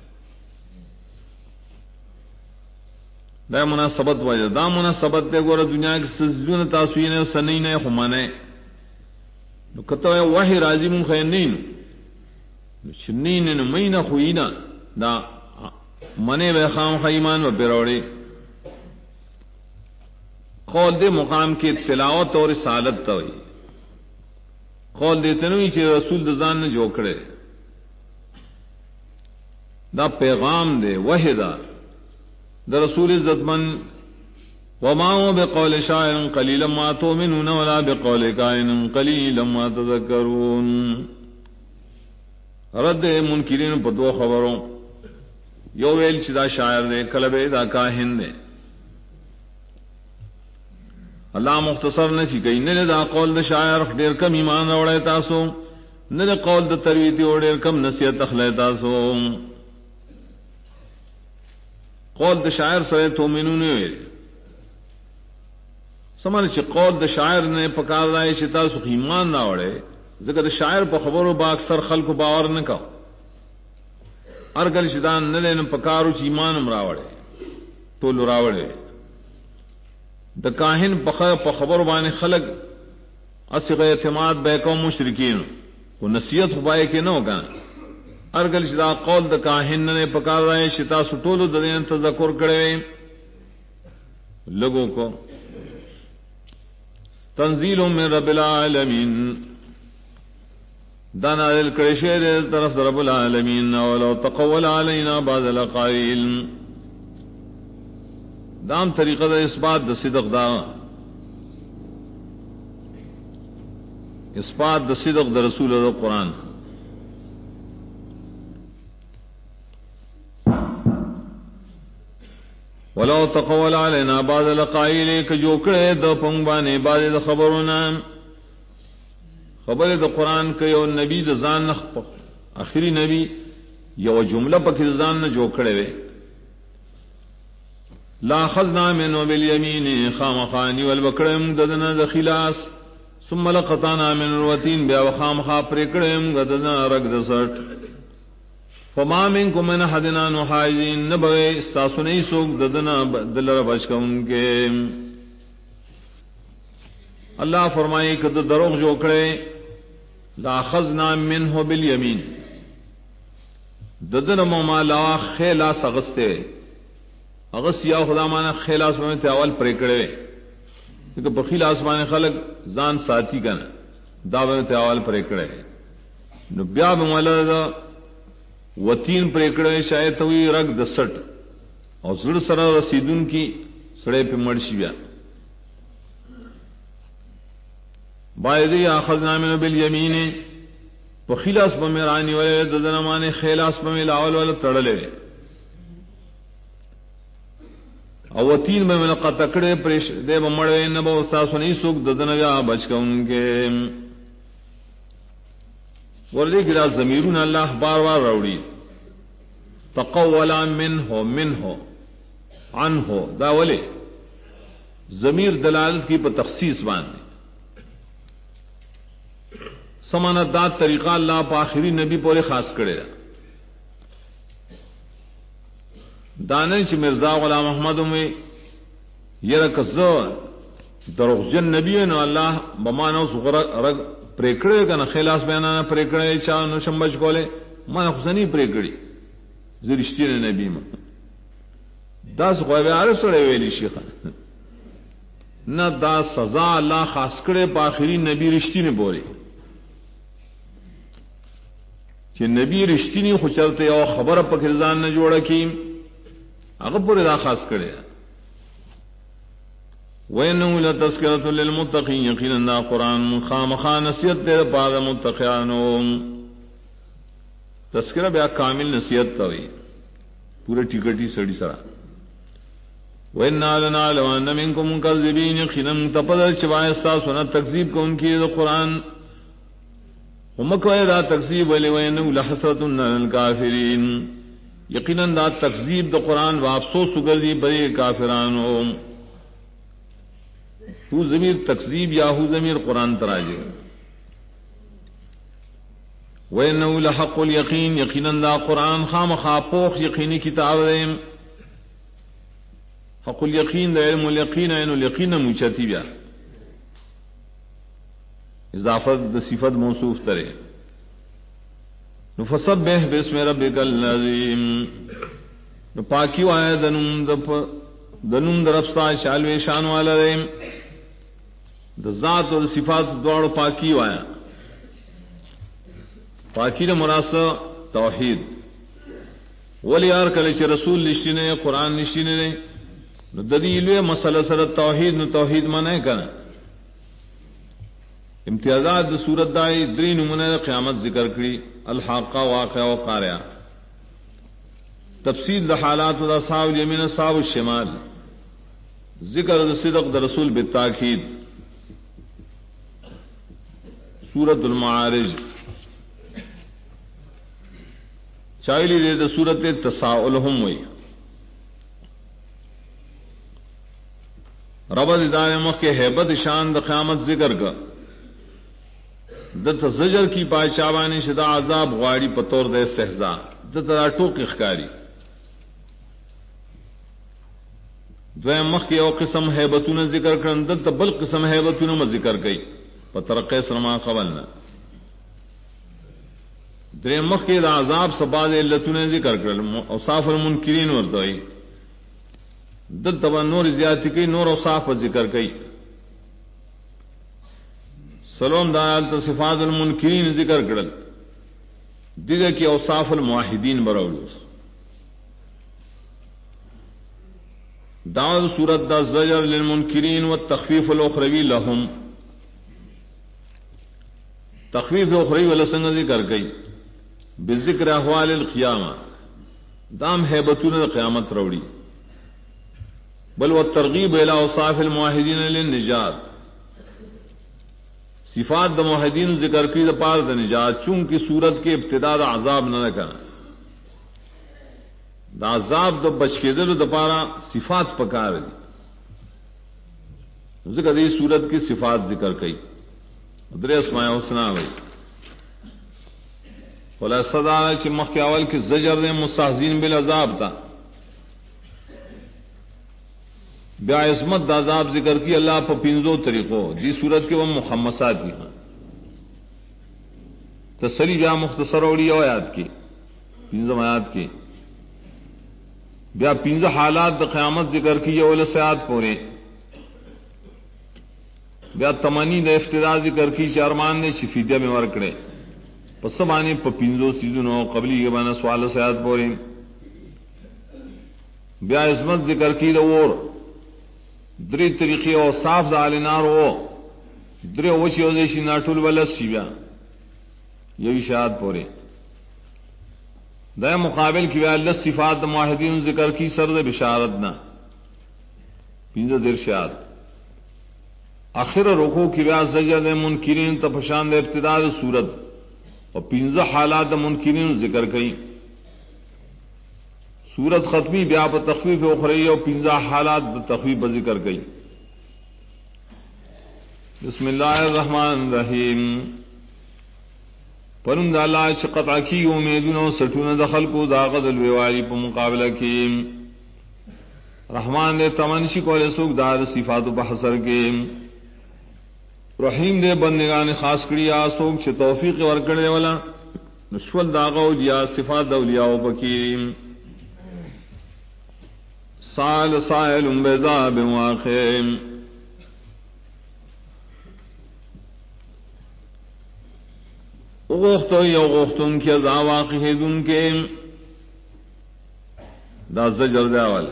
دا مناسبت وجہ دا مناسبت تے گورا دنیا کی سزدون تاسوین ہے سنین ہے خمانے نو کتو ہے وحی راضی من خیر نینو شنین نو مین خوینا دا منے بے خام خیمان و پیروڑے قول دے مقام کی تلاوت اور رسالت توئی قول دیتے نوی چی رسول دزان نے جوکڑے دا پیغام دے وحی دا دا رسول عزت من وما هو بقول شاعر قليلا ما تؤمنون ولا بقول كاهن قليلا ما تذكرون رد منکرین په دو خبروں یو ویل چې دا شاعر دے کلبے دا کاہن دے اللہ مختصر نفی کئی نہ دا قول دا شاعر ډیر کم ایمان راوړی تاسو نہ دا قول دا ترویتی اور ډیر کم نصیحت اخلی تاسو قول دا شاعر سره تومنون ویل سمجھ چې قول دا شاعر نے پکار رائے چې تاسو ایمان راوړی ذکر دا شاعر په خبرو با اکثر خلق باور نه کو ارګل شدان نه لین پکارو چې ایمان هم راوړی ټول راوړی دا کاہن په خبر باندې خلق اصغه اعتماد به قوم مشرکین کو نصیحت خدای کې نه وکړه ارګل شدا قول دا کاہن نے پکار رائے شتا سټولو د دین تذکر کړي لوگوں کو تنزیل من رب العالمین دانا دل کرشے دے طرف رب العالمین ولو تقول علینا بعض الاقائل دام طریقہ دا اثبات دا صدق دا اثبات دا صدق دا رسول دا قرآن ولو تقول علینا بعض الاقائل کہ جو کرے دا پنگبانے بعض دا خبرونا خبر دا قرآن کے یو نبی دا زان نخ آخری نبی یو جملہ پکی زان نہ جو کھڑے وے لا خذنا منه بالیمین خامخانی والبکڑم ددنا دا خلاص ثم لقطانا من الوتین بیا وخامخا پرکڑم ددنا رگ دا سٹ فما منکم من حدنا نحاجین نبغی استاسونی سوک ددنا دلر بچکون کے اللہ فرمائی کہ دروغ جو کھڑے لا خذنا منه بالیمین ددن موما لا خیلا سغستے اغس یا خدا مانا خیل آسمان تے اول پریکڑے کیونکہ بخیل آسمان خلق زان ساتھی کنا داون تے اول پریکڑے نو بیا بمالا دا وطین پریکڑے شاید ہوئی رگ دسٹ اور زڑ سر رسیدون کی سڑے پہ مرشی بیا بائدی آخذنا من بالیمین بخیل آسمان میں رانی والے ددن مانے خیل آسمان میں لاول والا تڑلے او تین میں من قطکڑے پریش دے بمڑے نبو استاسو نہیں سوک ددن جا بچ کا ان کے ورلی کی را ضمیرون اللہ بار بار روڑی تقولا من ہو عن ہو دا ولی ضمیر دلالت کی پر تخصیص باندھے سمانت داد طریقہ اللہ پا آخری نبی پورے خاص کرے دا دانچ مرزا غلام احمد میں یرکز دروغجن نبی نو اللہ بمانو رگ پریکڑے کا نا خلاص بیانانا پریکڑے چاہ نو شمبج کولے مانا خسنی پریکڑی زرشتی نے نبی میں داس غویب عارف سڑے ویلی شیخا نہ دا سزا اللہ خاص کرے پا آخری نبی رشتی نے بولے کہ نبی رشتی نہیں خوشرتے او خبر پکرزان نہ جوڑا کی اگر پورے دا خاص کرے وَإِنَّهُ لَتَذْكِرَةٌ لِّلْمُتَّقِينَ یقیناً دا قرآن خامخا نصیحت دے پاد متقیانو تذکرہ بیا کامل نصیحت توئی پورے ٹکٹی سڑی سرا وَإِنَّا لَنَعْلَمُ أَنَّ مِنكُم مُكَذِّبِينَ یقیناً تپدر چوائے سنا تکذیب کو ان کی قرآن ہمکوئے دا تکذیب ولی وَإِنَّهُ لَحَسْرَةٌ عَلَى الْكَافِرِينَ یقیناً دا تکذیب دا قرآن وافسوس گردی بڑے کافرانو ہو ضمیر تکذیب یا ہو ضمیر قرآن تراجے وَإِنَّهُ لَحَقُّ الْيَقِينِ یقیناً دا قرآن خامخا پوخ یقینی کتاب دے حق الیقین دا علم الیقین عین الیقین موچتی بیا اضافت دا صفت موصوف ترے فسبح باسم ربک العظیم پاکیو آئے دنم درفتا شالوے شان والا رے دا ذات اور صفات دوڑ پاکیو آیا پاکی نے مراسل توحید ولی یار کلچ رسول نشینے قرآن نشینے نے ددیلوے مسئلہ سر توحید نو توحید مانے کنا امتیازات صورت دائی دری نمونہ قیامت ذکر کری الحاقہ واقعہ و قاریہ تفصیل دا حالات دا صاحب الیمین صاحب الشمال ذکر دا صدق دا رسول بالتاکید سورت المعارج چائلی دے دا سورت تساؤلہم وی ربط ادارے مخ کے حیبت شان دا قیامت ذکر کا دت زجر کی پائشابانی شدہ عذاب غاڑی پتور دے سہزا دت ٹوک اخکاری دویم مخ کے او قسم حیبتون ذکر کرن دت بل قسم حیبتون میں ذکر گئی پترق سرما قبلنا دریم مخ کے دا عذاب سباد علتون ذکر کرن اوصاف المنکرین وردائی دل تبا نور زیادتی کی نور اوصاف پر ذکر کی سلام دایال تو صفات المنکرین ذکر کرل دیگر کی اوصاف الموحدین براولوس دعوت سورت دا زجر للمنکرین والتخفیف الاخروی لهم تخفیف اخروی ولسنگ ذکر کی بذکر احوال القیامہ دام حیبتون قیامت روڑی بل والترغیب الى اوصاف الموحدین للنجات صفات دا موحدین ذکر کی دا پار دا نجات چونکہ صورت کے ابتدا دا عذاب نہ کرنا دا عذاب دا بچ کے دل دا پارا صفات پکار دی ذکر دی صورت کی صفات ذکر کی در اسماء حسنہ ہوئی خلاصہ دارا چی مخ کے اول کی زجر دے مستحزین بالعذاب تا بیا عصمت دا عذاب ذکر کی اللہ پا پنزو طریقوں جی صورت کے وہ مخمسات کی ہیں تسلی بیا مختصر اوڑی آیات کی پنزم آیات کی بیا پنز حالات دا قیامت ذکر کی یہ اول سیاد پورے بیا تمانی دا افتدا ذکر کی چارمان نے شفیدہ میں ورکڑے پس سمانے پا پنزو سیدنو قبلی کے بانا سوال سیاد پورے بیا عصمت ذکر کی دا اور دری طریقے او صاف دا علنار ہو دری وچی او دیشی ناٹول ولس شی بیا یہ اشارت پورے دا مقابل کی بیا اللہ صفات دا معاہدین ذکر کی سرد بشارت نا پینزہ درشاد آخر رکو کی بیا زجر منکرین تفشان دے ابتداء صورت اور پینزہ حالات منکرین ذکر کئی صورت ختمی بیا پر تخفیف اخری اور پینزہ حالات تخفیف ذکر کئی. بسم اللہ الرحمن الرحیم. پرند اللہ قطع کی امیدونو سٹون دخل کو داغد الویوالی پا مقابلہ کی رحمان دے تمنشی کو لسوک دار صفات پا حسر کے رحیم دے بندگان خاص کری آسوک چھ توفیق ورکڑے والا نشول داغو لیا صفات دولیاء پکیم سائل سائل بیضا بمواقع اغوختو یا اغوختن کی ازا واقعی دن کے دا زجر دا والا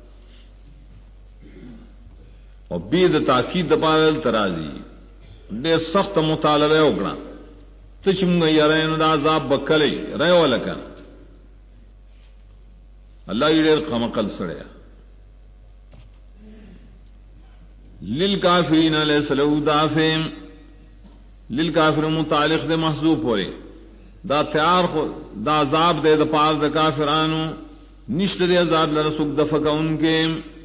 اور بید تاکید پارل ترازی دے سخت مطالبہ اکڑا تچمگا یا رین دا عذاب بکلی رہے والا کن اللہ دیر قمقل سڑیا للکافرین لیس لہو دافع للکافر متعلق دے محذوف ہوئے دا تیار دا عذاب دے دا پار دا کافرانو نشت دے عذاب لرسوک دفقہ ان کے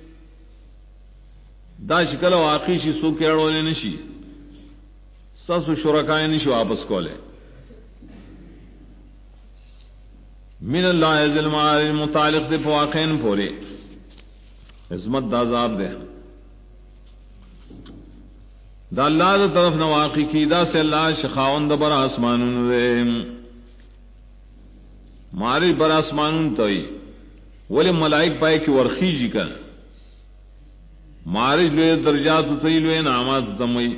دا شکل واقعی شی سو کیڑو لے نشی سسو شرکائے نشی واپس کو لے من اللہ عزل معاری متعلق دے پواقین پورے عظمت دا عذاب دے دا اللہ دا طرف نواقی کی دا سے اللہ شخاون دا بر آسمانون دے ماری بر آسمانون توئی ولی ملائک پائے کی ورخی جی کن ماری لوے درجات توئی لوے نعمات تموئی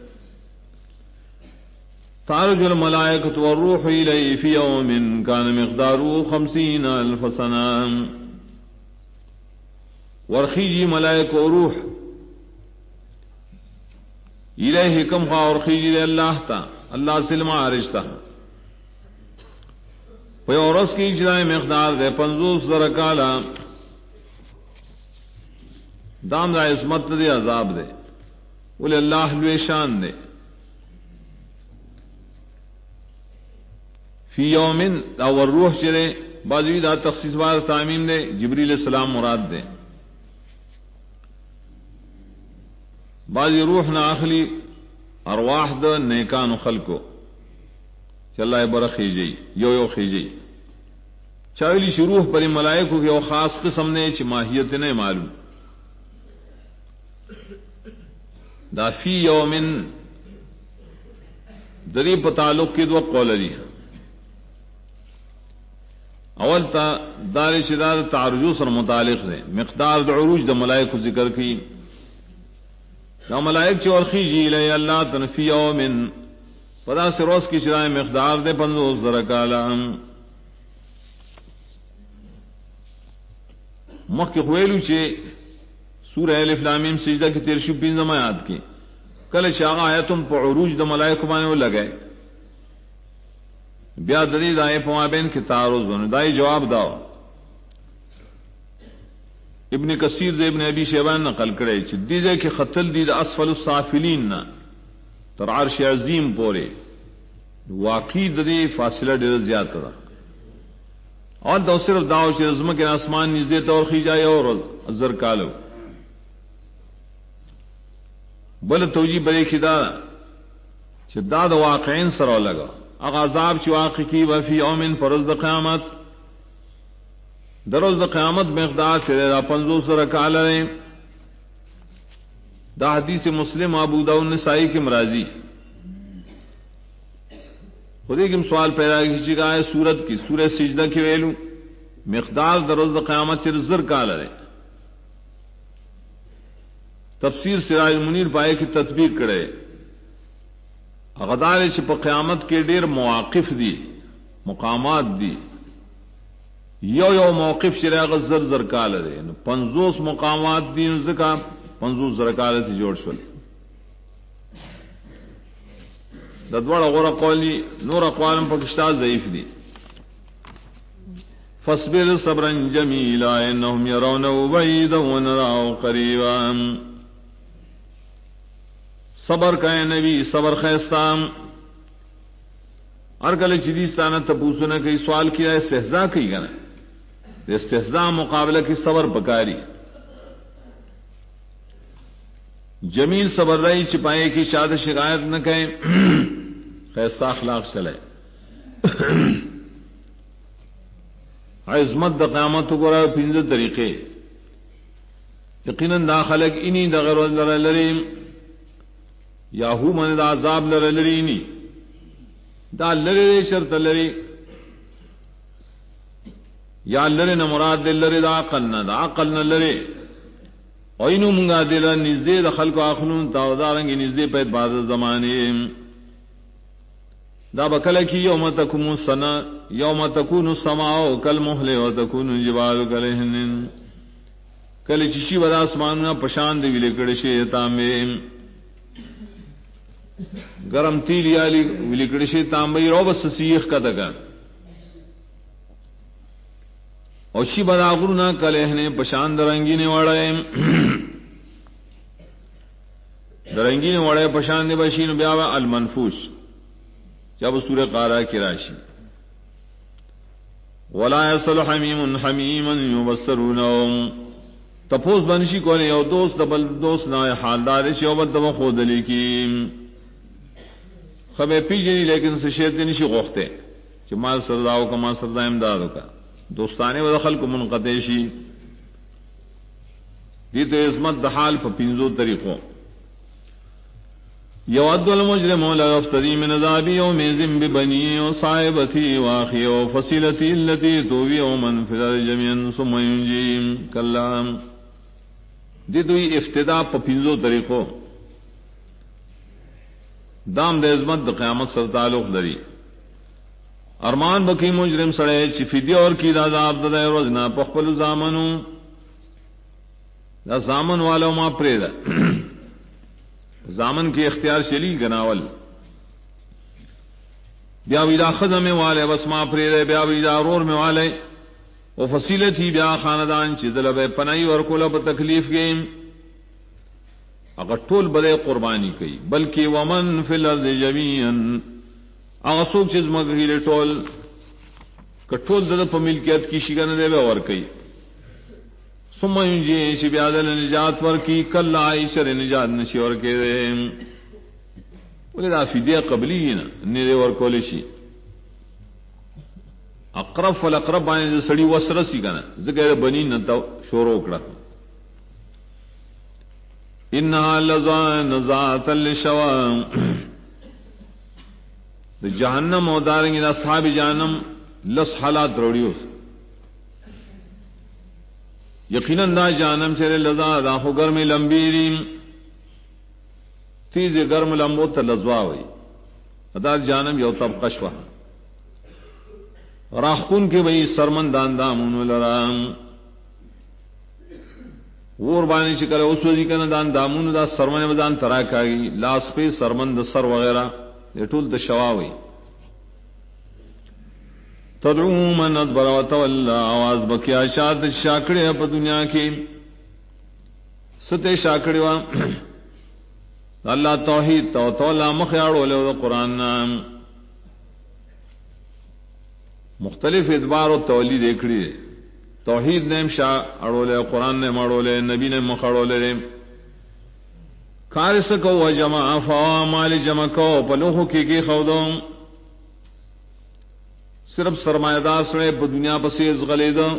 تارج الملائکت والروح الی فی یوم کان مقدارو 50,000 سنہ ورخی جی ملائک و روح الہ کم خواہ اور خیجی دے اللہ تا اللہ سلم عارج تا وی اورس کی اجراء مقدار دے 50,000 کالا دام دا عصمت دے عذاب دے ولی اللہ لوے شان دے فی یومن دا والروح چرے بعضوی دا تخصیص بار تعمیم دے جبریل السلام مراد دے بعضی روح نہ اخلی ارواح د نیکان خلقو چلا بر خیجی یو خیجی چاویلی شروع پر ملائکو کے او خاص قسم نے چ ماہیت نے معلوم دا فی یومن دری په تعلق کې دو قول دي اول تا دار شداد تعرج سره متعلق ہے مقدار د عروج د ملائکو ذکر کی دا ملائک چ اور خیجی الی اللہ تنفی یومن پدا سے روز کی شرائع مقدار دے 50,000 کالا مخی خویلو چھے سورہ الف لام میم سجدہ کی 13 زمایات کی کل شاغ آیتم پا عروج دا ملائک بانے وہ لگئے بیا دلیل آئے پا مابین کی تعارض دائی جواب داو ابن کثیر دے ابن ابی شیبان نقل کرے چھ دیدے کہ خطل دید اسفل السافلین نا تر عرش عظیم پورے واقعی دے فاصلہ دیر زیادہ تھا اور دو صرف داو چھ رزمہ کے آسمان نزدے طور خیجائے اور ازر کالو بل توجی بلے خدا چھ داد واقعین سرو لگا اغازاب چھ واقع کی وفی یومن پرز دا قیامت دروز دا قیامت مقدار سے دا 50,000 کالا رہے دا حدیث مسلم ابو داؤد نسائی کی مرازی خودی کم سوال پیدا کیجیے گا ہے سورت کی سورہ سجدہ کی ویلو مقدار دروز دا قیامت سے زر کالا رہے تفسیر سراج منیر پائے کی تطبیق کرے اغدار چھ قیامت کے دیر مواقف دی مقامات دی یو موقف شرع غزر زر کال دے 50 مقامات دین زکا 50 زر کال تی جوڑ شول ددوڑ غور قولی نور اقوالم پاکشتا ضعیف دی فاصبر صبرا جمیلا انہم یرونه بعیدا ونراه قریبا. صبر کا اے نبی صبر خیستام. ہر کل چیزستانہ تپوسنا کئی سوال کیا ہے استہزاء کی گنا استہزاء مقابلہ کی صبر پکاری. جمیل صبر رہی چپائے کی شاد شکایت نہ کہیں خیستہ اخلاق چلے. عظمت دا قیامت کو رہا پنجہ طریقے یقیناً دا خلق انہی دا غیر لرا لریم یاہو من دا عذاب لرا لرینی دا لرے شرط لرے یا لرے نہ مراد دل لرے دا عقل نہ لرے اوینو منگا دلا نزدے دا خلق آخنون تاودارنگی نزدے پید بعض زمانے دا بکل کی یوم تکون سنا یوم تکون السماء کالمہل و تکون الجبال کالعہن. کل چشی بدا اسماننا پشان دی ولیکڑشے تامبے گرم تیلی آلی ولیکڑشے تامبے رو بس سیخ کا تکا اور شی بدا غرنا کالعہن پشان درنگی نے وڑے درنگی نے وڑے پشان دے بشین بیاوہ المنفوش جب سورہ قارہ کی راشی ولا يصل حمیم حمیما یبصرونهم تپوس بنشی کو یو دوست دبل دوست نہ حالدار شی او دو خود لکی خبر پیجنی لیکن سے شیطان شی غوختے کہ مال سرداو کا مال سردا امدادو کا دوستانے و دخل کو منقطع شی دی تو عظمت دحال پنزو طریقوں. یود المجرم لا یفتدی من عذاب یومئذ ببنیه وصاحبته واخیه وفصیلته التي تؤوی ومن فی الارض جميعا ثم ینجیه کلا. دی دوی افتدا پنزو طریقوں دام د عظمت د قیامت سره تعلق لري. ارمان بکی مجرم سڑے چی فدی اور کی دا عذاب دا روزنا پخپل زامنو دا زامن والا ما پریدا زامن کی اختیار شلی گناول بیاوی دا خدم والے بس ما پریدا بیاوی دا رور میں والے و فصیلتی بیا خاندان چی دلب پنائی ورکولب تکلیف گئیم اگر طول بدے قربانی کی بلکہ ومن فی الارض جمیعا اغسوک چیز مگہیلے ٹول کٹول دد پا ملکیت کی شکن دے بے ورکی ثم ینجی شی بیادل نجات ورکی کل عائشر نجات نشی ورکی دے ولی دا فیدیہ قبلی نا نیدے ورکولی شی اقرب فالاقرب بانی سڑی وسرسی کنا ذکر بنی نتا شورو کڑا انہا لزان ذات لشوام دا جہنم او دارنگی دا صحاب جہنم لس حالات روڑیو یقیناً دا جہنم چرے لزا دا خو گرم لمبیرین تیز گرم لمبو تا لزوا ہوئی دا جہنم یو طبقہ شوہ راخکن کے بھئی سرمن داندامون لرام وور بانی چکر اس وزی کنا دان دامون دا سرمن بدان تراکاگی لاس پہ سرمن دا سر وغیرہ یہ ټول د شواوی تدعو من ادبر وتولى آواز بکیا شاد شاکڑے په دنیا کې ستے شاکڑے وا اللہ توحید تو تولا مخیاړو له قرآن نام مختلف ادبار او تولید کړي توحید نیم شا اړو له قرآن نے ماړو له نبی نے مخاړو له کارس کو و جمع فوا مال جمع کو پلوخو کی خودوں صرف سرمایہ دار سڑے پا دنیا پسی ازغلی دا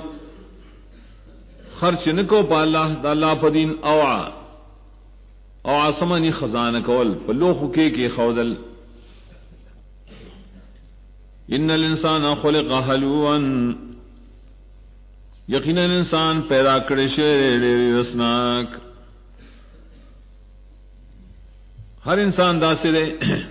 خرچ نکو پا اللہ دا اللہ پا دین اوعا سمانی خزان کول پلوخو کی خودل. ان الانسان خلق حلوا یقینا انسان پیدا کرے شیر رسناک ہر انسان دا سرے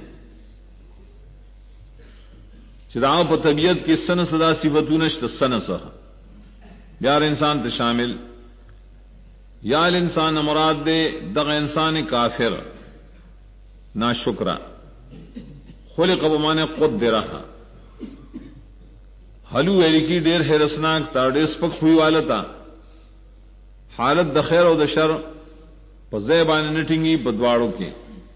چراؤ پا طبیعت کی سن صدا صفتونش تا سن سا یار انسان تا شامل یا الانسان مراد دے دغ انسان کافر نا شکرہ خلق بمانے قدرہ حلو ویلی کی ډیر هرسناک تا ډیر سپک خوې والا تا حالت د خیر او د شر په ځای باندې نټینګي په دواړو کې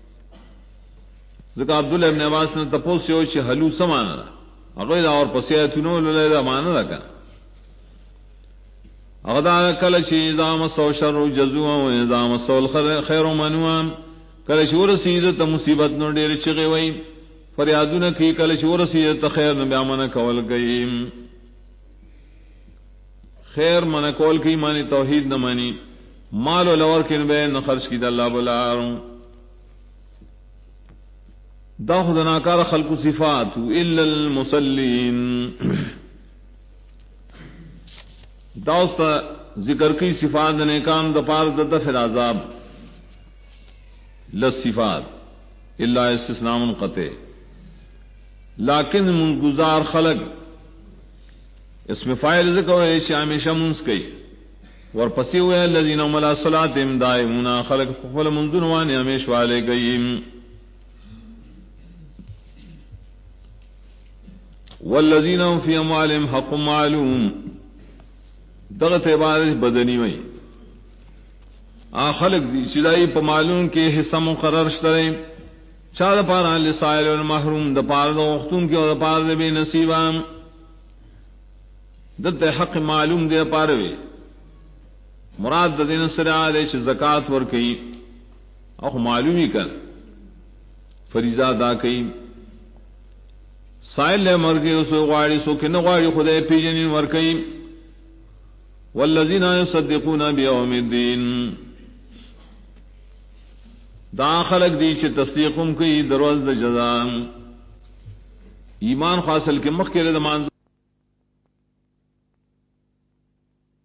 ځکه عبد الله ابن عباس نے تپوس یو چې حلو سمانه هغه دا اور پسې اتونو له دا معنی راکا هغه دا کله چې نظام سو شر جزو او نظام سو خیر منوا کله چې ورسید ته مصیبت نو ډیر چغي وای فریادونه کې کله چې ورسید ته خیر نو بیا منه کول گئی خیر منه کول کې معنی توحید نه معنی مال او لور کې به نه خرج کید الله بلار دا خدنا کار خلق صفات الا المصلين دا ذکر کی صفات نے کام د پار د دفع عذاب لصفات الا استثناء منقطع لیکن منگزار خلق اس میں فاعل ذکر ہے شام شمس کی ور پسی ہوئے الذين هم على صلاتهم دائمون خلق فل منذن وان ہمیش والے گئیم والذین هم فی اموالهم حق معلوم دغت عبادت بدنی وئی خلق دی شدائی پا معلوم کے حصہ مقرر شترے چار پارا لسائل والمحروم دا پار دا وقتون کے اور دا پار دا بے نصیبام دت حق معلوم دے پاروے مراد دا دین سرعا دے چھ زکاة ور کئی اوہ معلومی کر فریضہ دا کئی سائل لے مرگے اسو غاڑی سو کہ نغاڑی خدای پیجنین ور کئی والذین یصدقون بیوم الدین دا خلق دی چھ تصدیقم کی دروز دا جزا ایمان حاصل کے مخ کے لئے